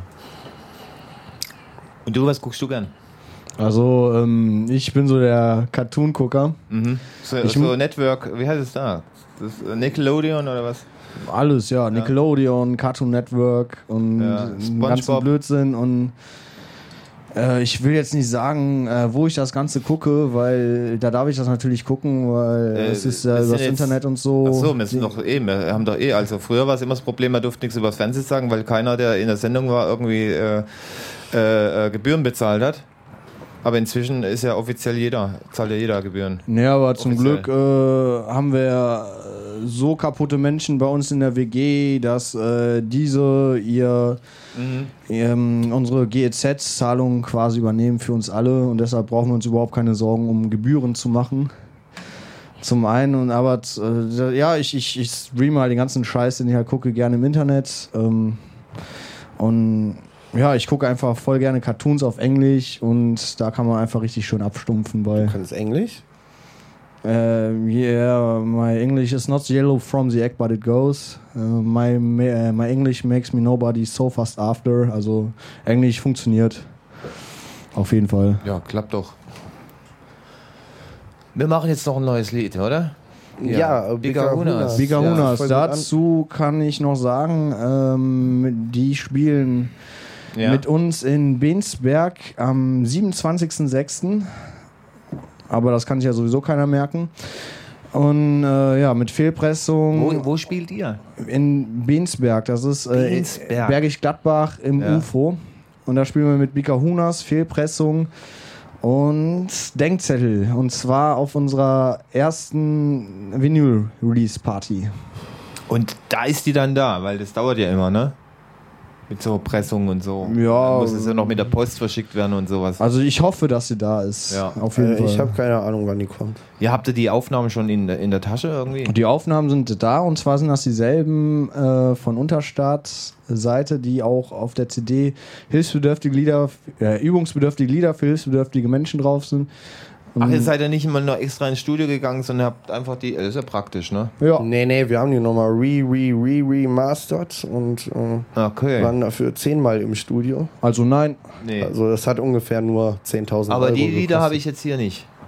Und du, was guckst du gern? Also, ähm, ich bin so der Cartoon-Gucker. Mhm. So, Ich so mu- Network, wie heißt es da? Das ist äh, Nickelodeon oder was? Alles, ja. Nickelodeon, Cartoon Network und Ja, den ganzen SpongeBob. Blödsinn. Und äh, ich will jetzt nicht sagen, äh, wo ich das Ganze gucke, weil da darf ich das natürlich gucken, weil Äh, es ist ja wir sind übers jetzt- Internet und so. Ach so, wir sind doch eh, wir haben doch eh, also früher war es immer das Problem, man durfte nichts über das Fernsehen sagen, weil keiner, der in der Sendung war, irgendwie äh, äh, äh, Gebühren bezahlt hat. Aber inzwischen ist ja offiziell jeder, zahlt ja jeder Gebühren. Nee, aber zum Offiziell. Glück äh, haben wir äh, so kaputte Menschen bei uns in der W G, dass äh, diese ihr, ähm, unsere G E Z-Zahlungen quasi übernehmen für uns alle und deshalb brauchen wir uns überhaupt keine Sorgen um Gebühren zu machen. Zum einen und aber äh, ja, ich, ich, ich streame halt den ganzen Scheiß, den ich halt gucke, gerne im Internet. Ähm, und ja, ich gucke einfach voll gerne Cartoons auf Englisch und da kann man einfach richtig schön abstumpfen, weil Kannst du Englisch? Uh, yeah, my English is not yellow from the egg, but it goes. Uh, my uh, my English makes me nobody so fast after. Also Englisch funktioniert. Auf jeden Fall. Ja, klappt doch. Wir machen jetzt noch ein neues Lied, oder? Ja, äh, Bigahunas. Bigahunas. voll gut an. Dazu kann ich noch sagen, ähm, die spielen Ja. mit uns in Bensberg am siebenundzwanzigsten sechsten Aber das kann sich ja sowieso keiner merken. Und äh, ja, mit Fehlpressung. Wo, wo spielt ihr? In Bensberg, das ist äh, Bensberg. Bergisch Gladbach im Ja. U F O. Und da spielen wir mit Bigahunas, Fehlpressung und Denkzettel. Und zwar auf unserer ersten Vinyl-Release-Party. Und da ist die dann da, weil das dauert ja immer, ne? Mit so Pressungen und so. Ja. Dann muss es ja noch mit der Post verschickt werden und sowas. Also ich hoffe, dass sie da ist. Ja. Auf jeden Äh, Fall. ich habe keine Ahnung, wann die kommt. Ja, habt ihr die Aufnahmen schon in, der- in der Tasche irgendwie? Die Aufnahmen sind da und zwar sind das dieselben äh, von Unterstadt-Seite, die auch auf der C D hilfsbedürftige Lieder, äh, übungsbedürftige Lieder für hilfsbedürftige Menschen drauf sind. Ach, ihr seid ja nicht immer noch extra ins Studio gegangen, sondern habt einfach die. Das ist ja praktisch, ne? Ja, Nee, nee, wir haben die nochmal re, re, re, remastert und äh, Okay. waren dafür zehnmal im Studio. also nein. Nee. Also das hat ungefähr nur zehntausend Euro Aber die Lieder gekostet. habe ich jetzt hier nicht.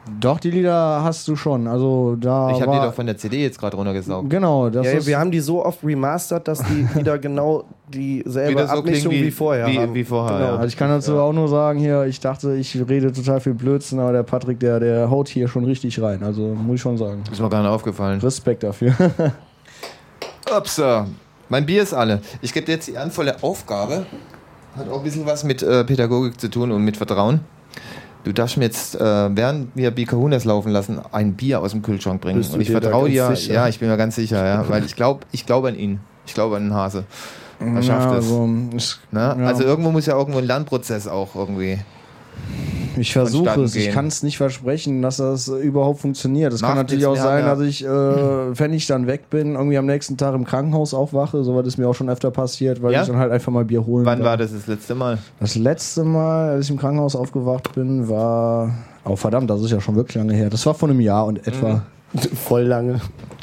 Doch, die Lieder hast du schon. Also da Ich habe die war, doch von der C D jetzt gerade runtergesaugt. Genau, das Ja, ist... wir haben die so oft remastert, dass die wieder genau dieselbe Wieder so Abmischung klingen wie- wie vorher wie- haben. wie vorher, Genau. ja. Also ich kann dazu auch nur sagen, hier, ich dachte, ich rede total viel Blödsinn, aber der Patrick, der, der haut hier schon richtig rein. Also muss ich schon sagen. Ist mir gar nicht aufgefallen. Respekt dafür. Upsa. Mein Bier ist alle. Ich gebe dir jetzt die ehrenvolle Aufgabe. Hat auch ein bisschen was mit äh, Pädagogik zu tun und mit Vertrauen. Du darfst mir jetzt, äh, während wir Bikahunas laufen lassen, ein Bier aus dem Kühlschrank bringen. Bist du Und ich dir da vertraue dir. ganz sicher? Ja, ich bin mir ganz sicher, ja. Weil ich glaube ich glaub an ihn. Ich glaube an den Hase. Er schafft Ja, es. also, ich, Ne? ja. Also irgendwo muss ja irgendwo ein Lernprozess auch irgendwie. ich versuche vonstatten es. Ich gehen. kann es nicht versprechen, dass das äh, überhaupt funktioniert. Es kann Macht natürlich es, auch ja, sein, ja. dass ich, äh, wenn ich dann weg bin, irgendwie am nächsten Tag im Krankenhaus aufwache. So was ist mir auch schon öfter passiert, weil Ja? ich dann halt einfach mal Bier holen Wann war. war das das letzte Mal? Das letzte Mal, als ich im Krankenhaus aufgewacht bin, war... Oh verdammt, das ist ja schon wirklich lange her. Das war vor einem Jahr und etwa. Voll lange.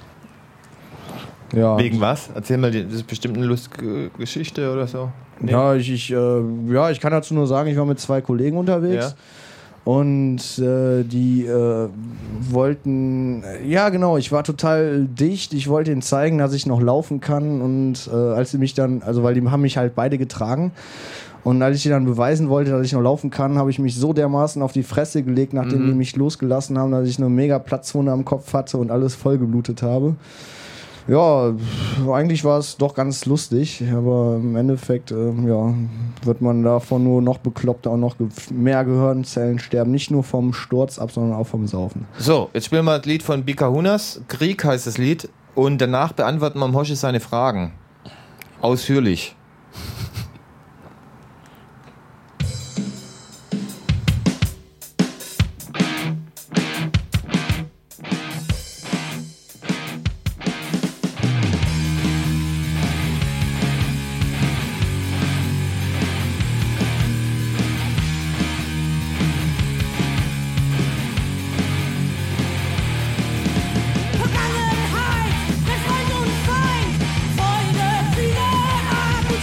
Ja. Wegen was? Erzähl mal, die- das ist bestimmt eine lustige Geschichte oder so. Nee. Ja, ich, ich, äh, ja, ich kann dazu nur sagen, ich war mit zwei Kollegen unterwegs. Ja. Und äh, die äh, wollten, ja genau, ich war total dicht, ich wollte ihnen zeigen, dass ich noch laufen kann und äh, als sie mich dann, also weil die haben mich halt beide getragen und als ich ihnen dann beweisen wollte, dass ich noch laufen kann, habe ich mich so dermaßen auf die Fresse gelegt, nachdem Mhm. die mich losgelassen haben, dass ich eine mega Platzwunde am Kopf hatte und alles voll geblutet habe. Ja, eigentlich war es doch ganz lustig, aber im Endeffekt äh, ja, wird man davon nur noch bekloppter und noch ge mehr Gehirnzellen sterben. Nicht nur vom Sturz ab, sondern auch vom Saufen. So, jetzt spielen wir das Lied von Bikahunas. Krieg heißt das Lied. Und danach beantworten wir dem Hoshi seine Fragen. Ausführlich. Vergangenheit, der Freund und Feind, Freude, Friede, Armut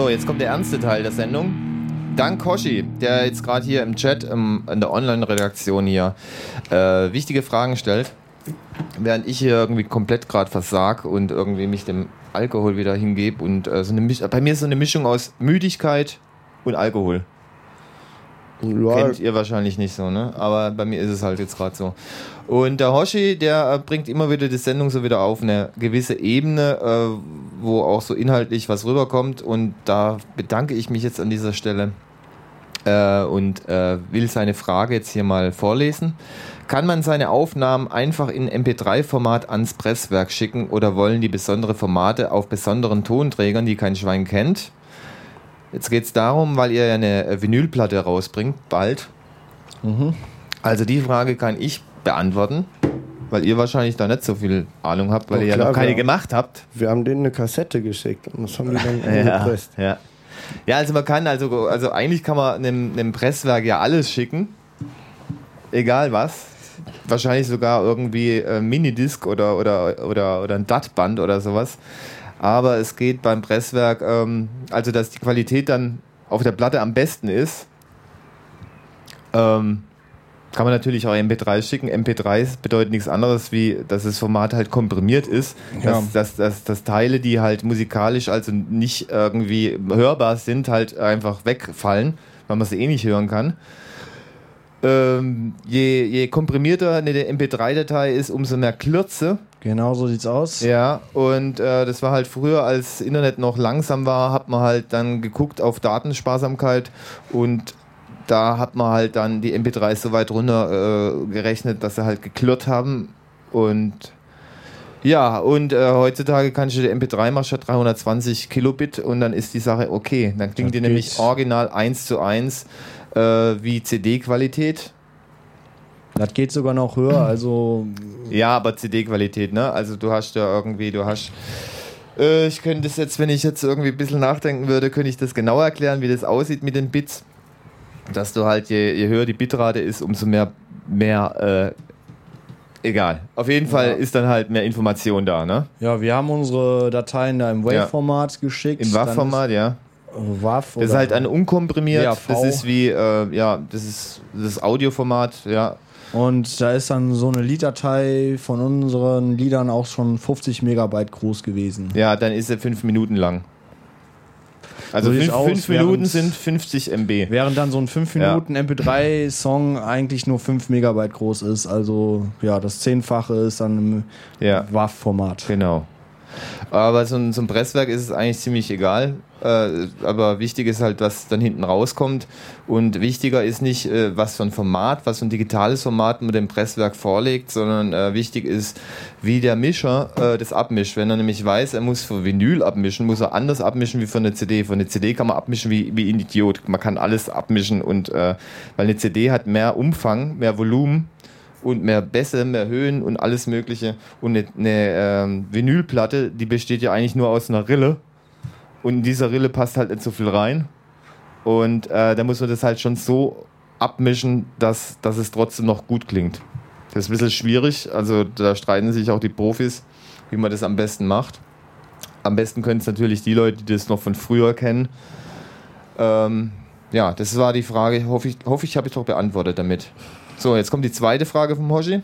jetzt kommt der ernste Teil der Sendung. Dank Hoshi, der jetzt gerade hier im Chat, im, in der Online-Redaktion hier, äh, wichtige Fragen stellt, während ich hier irgendwie komplett gerade versag und irgendwie mich dem Alkohol wieder hingebe. Und äh, so eine Misch- bei mir ist so eine Mischung aus Müdigkeit und Alkohol. Ja, Kennt ihr wahrscheinlich nicht so, ne? Aber bei mir ist es halt jetzt gerade so. Und der Hoshi, der äh, bringt immer wieder die Sendung so wieder auf eine gewisse Ebene, äh, wo auch so inhaltlich was rüberkommt. Und da bedanke ich mich jetzt an dieser Stelle äh, und äh, will seine Frage jetzt hier mal vorlesen. Kann man seine Aufnahmen einfach in M P drei Format ans Presswerk schicken oder wollen die besondere Formate auf besonderen Tonträgern, die kein Schwein kennt? Jetzt geht es darum, weil ihr ja eine Vinylplatte rausbringt, bald. Mhm. Also die Frage kann ich beantworten, weil ihr wahrscheinlich da nicht so viel Ahnung habt, weil Oh, ihr ja klar, noch keine ja. gemacht habt. wir haben denen eine Kassette geschickt und das haben die dann Ja, gepresst. ja. ja, also man kann, also, also eigentlich kann man einem, einem Presswerk ja alles schicken, egal was. Wahrscheinlich sogar irgendwie äh, Minidisc oder, oder, oder, oder ein D A T-Band oder sowas. Aber es geht beim Presswerk, ähm, also dass die Qualität dann auf der Platte am besten ist, ähm, kann man natürlich auch M P drei schicken. M P drei bedeutet nichts anderes, wie dass das Format halt komprimiert ist. Ja. Dass, dass, dass, dass Teile, die halt musikalisch also nicht irgendwie hörbar sind, halt einfach wegfallen, weil man sie eh nicht hören kann. Ähm, je, je komprimierter eine M P drei Datei ist, umso mehr Klürze. Genau so sieht's aus. Ja, und äh, das war halt früher, als Internet noch langsam war, hat man halt dann geguckt auf Datensparsamkeit und da hat man halt dann die M P drei so weit runter äh, gerechnet, dass sie halt geklirrt haben. Und ja, und äh, heutzutage kannst du die M P drei machen statt dreihundertzwanzig Kilobit und dann ist die Sache okay. Dann klingt Das die nämlich geht. original eins zu eins äh, wie C D-Qualität. Das geht sogar noch höher, also Ja, aber C D-Qualität, ne? Also du hast ja irgendwie, du hast... Äh, ich könnte das jetzt, wenn ich jetzt irgendwie ein bisschen nachdenken würde, könnte ich das genau erklären, wie das aussieht mit den Bits. Dass du halt, je, je höher die Bitrate ist, umso mehr, mehr äh, egal. Auf jeden Fall ist dann halt mehr Information da, ne? ja, wir haben unsere Dateien da im WAV-Format geschickt. Im W A V-Format, ja. W A V Das ist halt ein unkomprimiert, W A V. das ist wie, äh, ja, das ist das Audioformat, ja. Und da ist dann so eine Lieddatei von unseren Liedern auch schon fünfzig Megabyte groß gewesen. Ja, dann ist er fünf Minuten lang. Also So sieht's fünf, aus, fünf Minuten während- sind fünfzig Megabyte. Während dann so ein fünf Minuten M P drei Song eigentlich nur fünf Megabyte groß ist. Also ja, das Zehnfache ist dann im Ja. W A V-Format. Genau. Aber so ein, so ein Presswerk ist es eigentlich ziemlich egal. Äh, aber wichtig ist halt, was dann hinten rauskommt. Und wichtiger ist nicht, äh, was für ein Format, was für ein digitales Format man dem Presswerk vorlegt, sondern äh, wichtig ist, wie der Mischer äh, das abmischt. Wenn er nämlich weiß, er muss für Vinyl abmischen, muss er anders abmischen wie für eine C D. Für eine C D kann man abmischen wie, wie ein Idiot. Man kann alles abmischen. Und äh, weil eine C D hat mehr Umfang, mehr Volumen und mehr Bässe, mehr Höhen und alles Mögliche. Und eine, eine ähm, Vinylplatte, die besteht ja eigentlich nur aus einer Rille. Und in dieser Rille passt halt nicht so viel rein. Und äh, da muss man das halt schon so abmischen, dass, dass es trotzdem noch gut klingt. Das ist ein bisschen schwierig. Also da streiten sich auch die Profis, wie man das am besten macht. Am besten können es natürlich die Leute, die das noch von früher kennen. Ähm, ja, das war die Frage. Hoffe ich, hoffe ich habe ich doch beantwortet damit. So, jetzt kommt die zweite Frage vom Hoshi.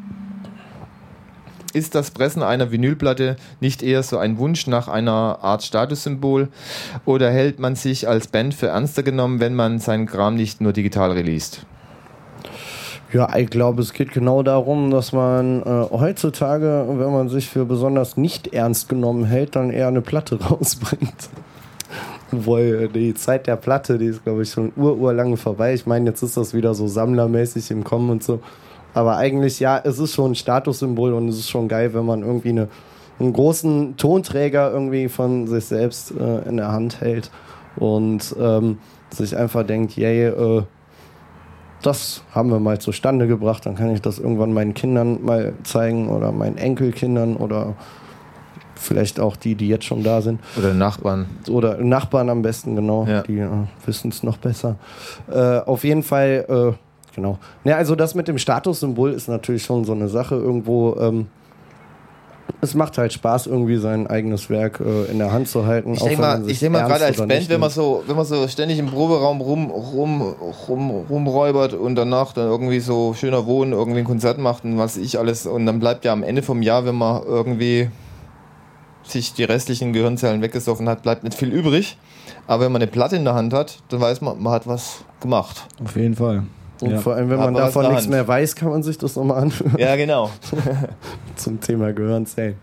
Ist das Pressen einer Vinylplatte nicht eher so ein Wunsch nach einer Art Statussymbol oder hält man sich als Band für ernster genommen, wenn man seinen Kram nicht nur digital released? Ja, ich glaube, es geht genau darum, dass man äh, heutzutage, wenn man sich für besonders nicht ernst genommen hält, dann eher eine Platte rausbringt. Weil die Zeit der Platte, die ist, glaube ich, schon ururlange vorbei. Ich meine, jetzt ist das wieder so sammlermäßig im Kommen und so. Aber eigentlich, ja, es ist schon ein Statussymbol und es ist schon geil, wenn man irgendwie eine, einen großen Tonträger irgendwie von sich selbst äh, in der Hand hält und ähm, sich einfach denkt, yay, äh, das haben wir mal zustande gebracht, dann kann ich das irgendwann meinen Kindern mal zeigen oder meinen Enkelkindern oder vielleicht auch die, die jetzt schon da sind. Oder Nachbarn. Oder Nachbarn am besten, genau. Ja. Die äh, wissen es noch besser. Äh, auf jeden Fall, äh, genau. Ja, also das mit dem Statussymbol ist natürlich schon so eine Sache. Irgendwo ähm, es macht halt Spaß, irgendwie sein eigenes Werk äh, in der Hand zu halten. Ich denke mal, ich denk mal gerade als Band, wenn man, so, wenn man so ständig im Proberaum rum, rum, rum, rumräubert und danach dann irgendwie so schöner wohnen, irgendwie ein Konzert macht und was ich alles, und dann bleibt ja am Ende vom Jahr, wenn man irgendwie sich die restlichen Gehirnzellen weggesoffen hat, bleibt nicht viel übrig. Aber wenn man eine Platte in der Hand hat, dann weiß man, man hat was gemacht. Auf jeden Fall. Und ja. vor allem, wenn man Aber davon was nichts Hand. mehr weiß, kann man sich das nochmal anhören. Ja, genau. Zum Thema Gehirnzellen.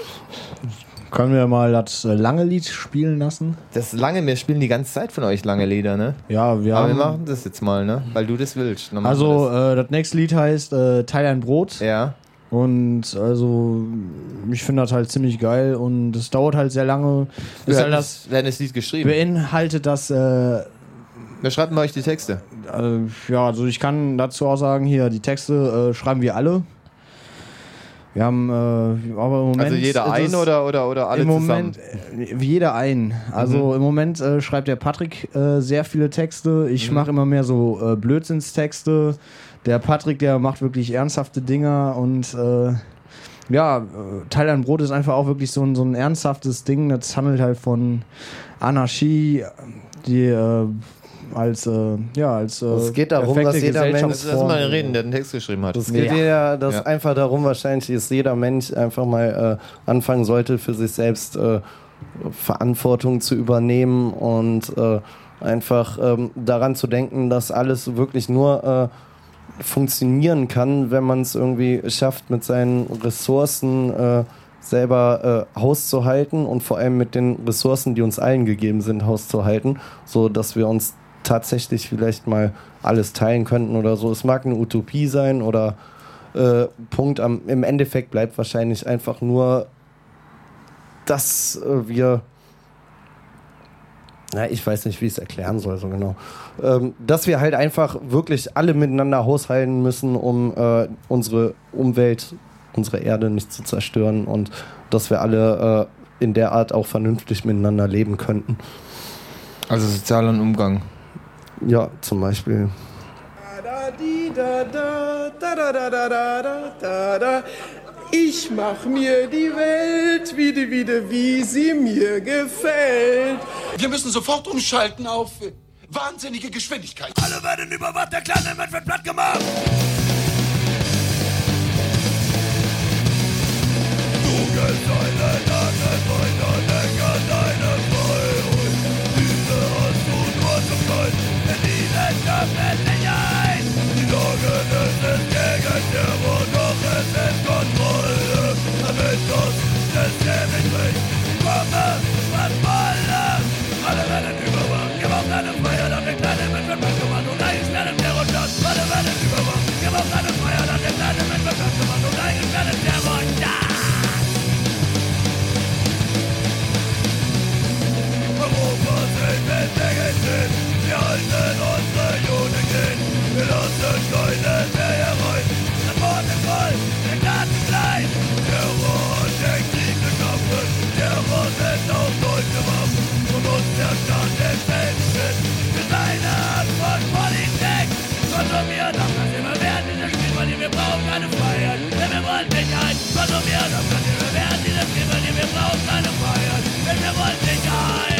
Können wir mal das äh, lange Lied spielen lassen? Das lange, wir spielen die ganze Zeit von euch lange Lieder, ne? Ja, wir Aber wir haben... machen das jetzt mal, ne? Weil du das willst. Dann machen Also, wir äh, das nächste Lied heißt äh, Teil ein Brot. das. Ja. Und also, ich finde das halt ziemlich geil und es dauert halt sehr lange. Wer Ist hat halt das, das wer hat das Lied geschrieben? beinhaltet das, äh, Wer schreibt bei euch die Texte? äh, ja, also ich kann dazu auch sagen, hier, die Texte äh, schreiben wir alle. Wir haben, äh, aber im Moment. Also jeder ist ein es oder, oder, oder alle im zusammen? Moment, äh, jeder ein. Also Mhm. im Moment äh, schreibt der Patrick äh, sehr viele Texte. Ich Mhm. mache immer mehr so äh, Blödsinnstexte. Der Patrick, der macht wirklich ernsthafte Dinger und äh, ja, äh, Teil ein Brot ist einfach auch wirklich so ein, so ein ernsthaftes Ding. Das handelt halt von Anarchie, die äh, als, äh, ja, als äh, Es geht darum, perfekte dass jeder Mensch- Gesellschaftsform- Lass mal reden, der den Text geschrieben hat. Das geht Ja. ja, das Ja. einfach darum wahrscheinlich, dass jeder Mensch einfach mal äh, anfangen sollte, für sich selbst äh, Verantwortung zu übernehmen und äh, einfach ähm, daran zu denken, dass alles wirklich nur äh, funktionieren kann, wenn man es irgendwie schafft, mit seinen Ressourcen äh, selber äh, Haus zu halten und vor allem mit den Ressourcen, die uns allen gegeben sind, Haus zu halten, so dass wir uns tatsächlich vielleicht mal alles teilen könnten oder so. Es mag eine Utopie sein oder äh, Punkt am, im Endeffekt bleibt wahrscheinlich einfach nur, dass äh, wir, na, ich weiß nicht, wie ich es erklären soll, so genau, ähm, dass wir halt einfach wirklich alle miteinander haushalten müssen, um äh, unsere Umwelt, unsere Erde nicht zu zerstören und dass wir alle äh, in der Art auch vernünftig miteinander leben könnten. Also sozialen Umgang. Ja, zum Beispiel. Ich mach mir die Welt wieder, wieder, wie sie mir gefällt. Wir müssen sofort umschalten auf äh, wahnsinnige Geschwindigkeit. Alle werden überwacht, der kleine Mensch wird platt gemacht. Du gehst deine Daten weiter, denk an deine Freiheit. Diese hast du nur zum Teil, denn diese öffnet sich ein. Die sagen, es ist gegen Terror, doch es ist Kontrolle. Damit das System nicht bricht, komme, was wolle. Alle werden überwacht, gib auch deine Freiheit, an den kleinen Mensch wird platt gemacht und eingesperrt im Terrorstaat. Alle werden überwacht, gib auch deine Freiheit, an den kleinen Mensch wird platt gemacht und eingesperrt im Terrorstaat. Europa sind mit Legitim, wir halten unsere Unität. Wir lassen keine mehr herein. Das Wort ist voll, der Garten klein. Terror hat den Krieg geschaffen, Terror setzt auf deutsche Waffen. Und uns der Staat den Menschen für seine Art von Politik. Konsumiert auf das immer werden dieser Spiel, weil wir brauchen keine Freiheit, denn wir wollen Sicherheit. Konsumiert auf das immer werden dieser Spiel, weil wir brauchen keine Freiheit, denn wir wollen Sicherheit.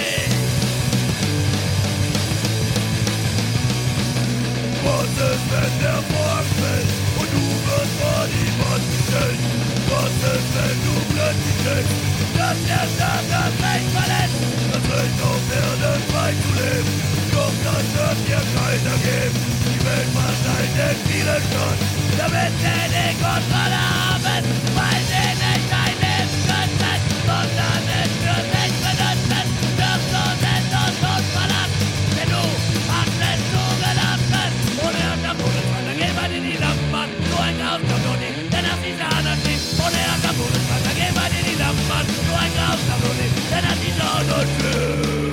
Was ist, wenn der Vorhang fällt und du wirst vor die Wand gestellt? Was ist, wenn du plötzlich denkst, dass der Staat das Recht verletzt? Das Recht auf Erden frei zu leben, doch das wird dir keiner geben. Die Welt versteigt den Widerstand, damit sie die Kontrolle haben, weil sie nicht dein Leben schützen, sondern es für sich benutzen. Wirst du sinnlos und verlassen, denn du hast es zugelassen. Ohne Erdkampfbundesmann, dann gehen wir dir die Lampen an. Nur ein Chaos kommt nur nicht, denn das diese Anarchie. Ohne Erdkampfbundesmann, dann gehen wir dir die Lampen an. Nur ein Chaos kommt nur nicht, denn das diese Anarchie.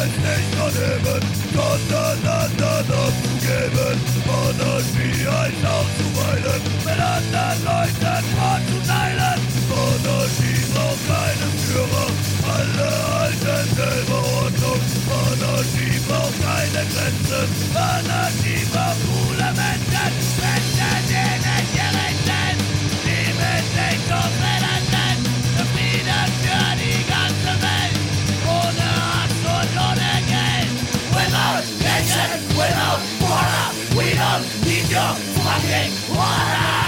heißt nicht annehmen, sondern anderen abzugeben. Monarchie heißt auszuweilen, mit anderen Leuten vorzuteilen. Monarchie braucht keinen Führer, alle halten selber Ordnung. Monarchie braucht keine Grenzen, Monarchie braucht coole Menschen. Menschen, die nicht gerecht sind, die mit sich zufrieden sind. Für Frieden für die ganze Welt, ohne Hass und ohne Geld. Without nation, without water, we don't need your fucking water.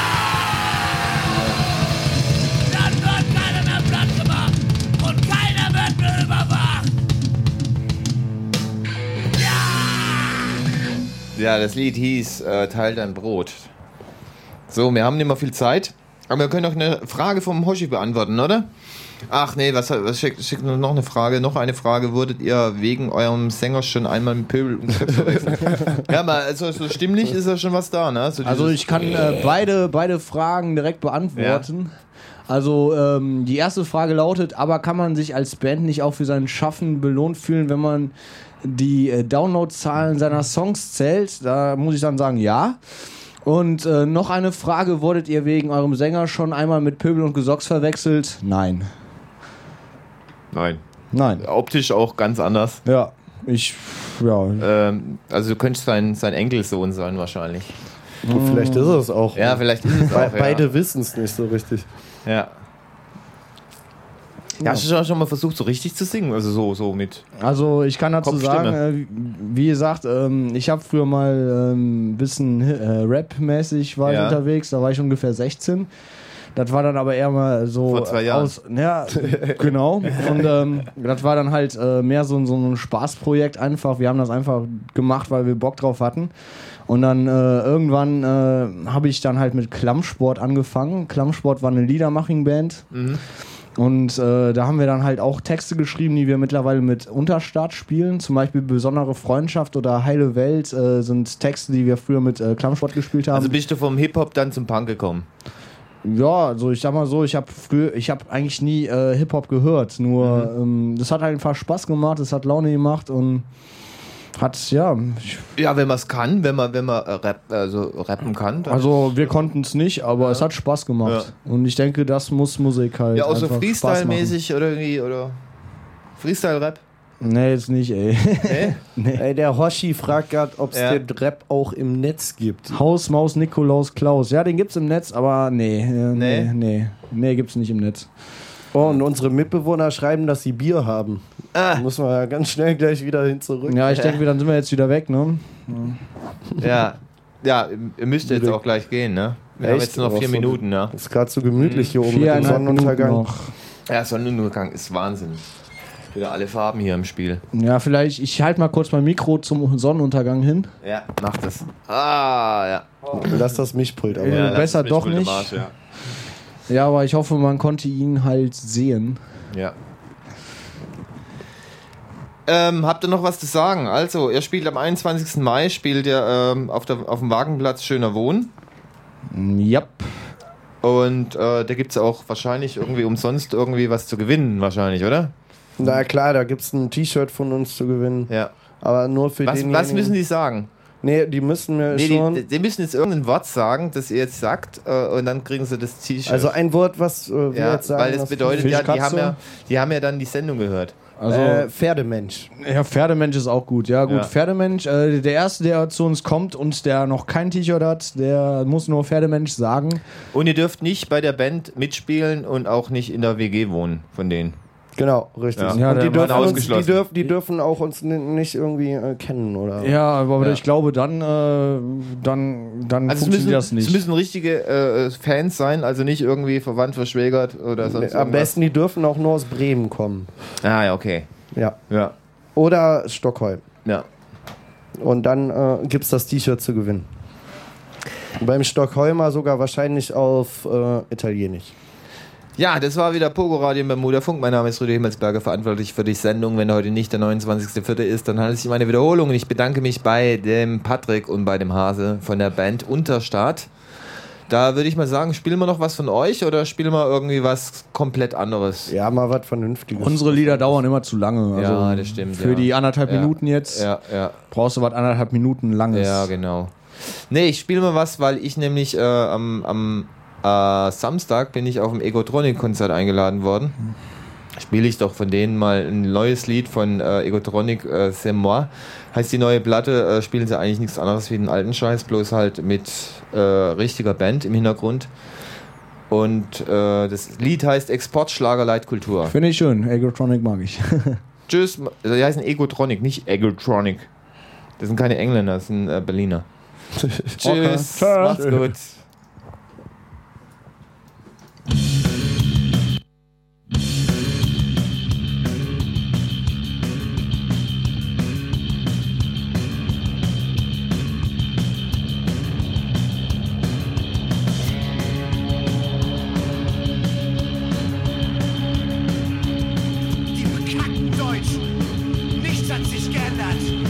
Dann wird keiner mehr Platz gemacht und keiner wird mehr überwacht. Ja, das Lied hieß äh, Teil dein Brot. So, wir haben nicht mehr viel Zeit, aber wir können noch eine Frage vom Hoshi beantworten, oder? Ach nee, was, was schickt, schickt noch eine Frage? Noch eine Frage, wurdet ihr wegen eurem Sänger schon einmal mit Pöbel und Köpfe verwechselt? Ja, mal, also so stimmlich ist ja schon was da, ne? So Also ich kann äh, beide, beide Fragen direkt beantworten. Ja. Also ähm, die erste Frage lautet, aber kann man sich als Band nicht auch für sein Schaffen belohnt fühlen, wenn man die äh, Downloadzahlen seiner Songs zählt? Da muss ich dann sagen, ja. Und äh, noch eine Frage, wurdet ihr wegen eurem Sänger schon einmal mit Pöbel und Gesocks verwechselt? Nein. Nein. Nein. Optisch auch ganz anders. Ja, ich, ja. Ähm, also du könntest sein, sein Enkelsohn sein wahrscheinlich. Und vielleicht ist es auch. Ja, vielleicht ist es Be auch, ja. Beide wissen es nicht so richtig. Ja. Ja, hast du schon, schon mal versucht, so richtig zu singen? Also so, so mit. Also ich kann dazu Kopfstimme. sagen, äh, wie gesagt, ähm, ich habe früher mal ein ähm, bisschen äh, Rap-mäßig war Ja. ich unterwegs, da war ich ungefähr sechzehn. Das war dann aber eher mal so Vor zwei Jahren. aus, ja, genau. Und ähm, das war dann halt äh, mehr so, so ein Spaßprojekt einfach. Wir haben das einfach gemacht, weil wir Bock drauf hatten. Und dann äh, irgendwann äh, habe ich dann halt mit Klammsport angefangen. Klammsport war eine Liedermaching-Band. Mhm. Und äh, da haben wir dann halt auch Texte geschrieben, die wir mittlerweile mit Unterstadt spielen. Zum Beispiel Besondere Freundschaft oder Heile Welt äh, sind Texte, die wir früher mit äh, Klammsport gespielt haben. Also bist du vom Hip-Hop dann zum Punk gekommen? Ja, also ich sag mal so, ich habe früher, ich habe eigentlich nie äh, Hip-Hop gehört. Nur Mhm. ähm, das hat einfach Spaß gemacht, es hat Laune gemacht und hat, ja. Ich, Ja, wenn man es kann, wenn man, wenn man äh, rap, also rappen kann. Dann also wir konnten es nicht, aber es hat Spaß gemacht. Und ich denke, das muss Musik halt. ja, auch so einfach Spaß machen. Freestyle-mäßig oder irgendwie, oder Freestyle-Rap? Nee, jetzt nicht, ey. Nee? nee. Ey, der Hoshi fragt gerade, ob es Ja. den Rap auch im Netz gibt. Haus, Maus, Nikolaus, Klaus. Ja, den gibt's im Netz, aber nee. äh, Nee, Nee? nee, nee, gibt's nicht im Netz. Oh, und unsere Mitbewohner schreiben, dass sie Bier haben. Ah. Da muss man ja ganz schnell gleich wieder hin zurück. Ja, ich denke, dann sind wir jetzt wieder weg, ne? Ja. Ja, ihr müsst jetzt auch gleich gehen, ne? Wir haben Echt? jetzt nur noch Oh, vier so- Minuten, ne? Ist gerade so gemütlich hier oben mit dem Viereinhalb Minuten Sonnenuntergang. noch. Ja, Sonnenuntergang ist Wahnsinn. Wieder alle Farben hier im Spiel. Ja, vielleicht, ich halte mal kurz mein Mikro zum Sonnenuntergang hin. Ja, mach das. Ah, ja. Lass das Mischpult aber. Ja. lass besser mich doch mit dem nicht. Arsch, ja. Ja, aber ich hoffe, man konnte ihn halt sehen. Ja. Ähm, habt ihr noch was zu sagen? Also, ihr spielt am einundzwanzigsten Mai, spielt ihr ähm, auf, der, auf dem Wagenplatz Schöner Wohnen. Yep. Und äh, da gibt es auch wahrscheinlich irgendwie umsonst irgendwie was zu gewinnen, wahrscheinlich, oder? Na klar, da gibt es ein T-Shirt von uns zu gewinnen. Ja. Aber nur für Was, den. was müssen die sagen? Nee, die müssen mir Nee, schon. die, die müssen jetzt irgendein Wort sagen, das ihr jetzt sagt, äh, und dann kriegen sie das T-Shirt. Also ein Wort, was äh, wir ja, jetzt sagen. weil das bedeutet, ja, die Fischkatze? haben ja, die haben ja dann die Sendung gehört. Also, äh, Pferdemensch. ja, Pferdemensch ist auch gut. Ja, gut, Ja. Pferdemensch. Äh, der Erste, der zu uns kommt und der noch kein T-Shirt hat, der muss nur Pferdemensch sagen. Und ihr dürft nicht bei der Band mitspielen und auch nicht in der W G wohnen von denen. Genau, richtig. Ja. Ja, Und die der war dürfen, uns, die, ausgeschlossen. dürf, die dürfen auch uns n- nicht irgendwie äh, kennen, oder? Ja, aber Ja. ich glaube, dann, äh, dann, dann Also es funktioniert müssen, das nicht. es müssen richtige äh, Fans sein, also nicht irgendwie verwandt, verschwägert oder sonst Am irgendwas. besten, die dürfen auch nur aus Bremen kommen. Ah ja, okay. Ja. Ja. Oder Stockholm. Ja. Und dann äh, gibt es das T-Shirt zu gewinnen. Beim Stockholmer sogar wahrscheinlich auf äh, Italienisch. Ja, das war wieder Pogo Radio im Bermuda-Funk. Mein Name ist Rudi Himmelsberger, verantwortlich für die Sendung. Wenn heute nicht der neunundzwanzigste vierte ist, dann handelt es sich um eine Wiederholung. Und ich bedanke mich bei dem Patrick und bei dem Hase von der Band Unterstadt. Da würde ich mal sagen, spielen wir noch was von euch oder spielen wir irgendwie was komplett anderes? Ja, mal was Vernünftiges. Unsere Lieder dauern immer zu lange. Also Ja, das stimmt, Für ja. die anderthalb Ja. Minuten jetzt Ja, ja. brauchst du was anderthalb Minuten langes. Ja, genau. Nee, ich spiele mal was, weil ich nämlich äh, am, am äh, Samstag bin ich auf dem Egotronic-Konzert eingeladen worden. Spiele ich doch von denen mal ein neues Lied von äh, Egotronic, äh, C'est moi. Heißt die neue Platte, äh, spielen sie eigentlich nichts anderes wie den alten Scheiß, bloß halt mit äh, richtiger Band im Hintergrund. Und äh, das Lied heißt Exportschlager Leitkultur. Finde ich schön. Egotronic mag ich. Tschüss, also die heißen Egotronic, nicht Egotronic. Das sind keine Engländer, das sind äh, Berliner. Tschüss, Okay. macht's gut. Die bekackten Deutschen. Nichts hat sich geändert.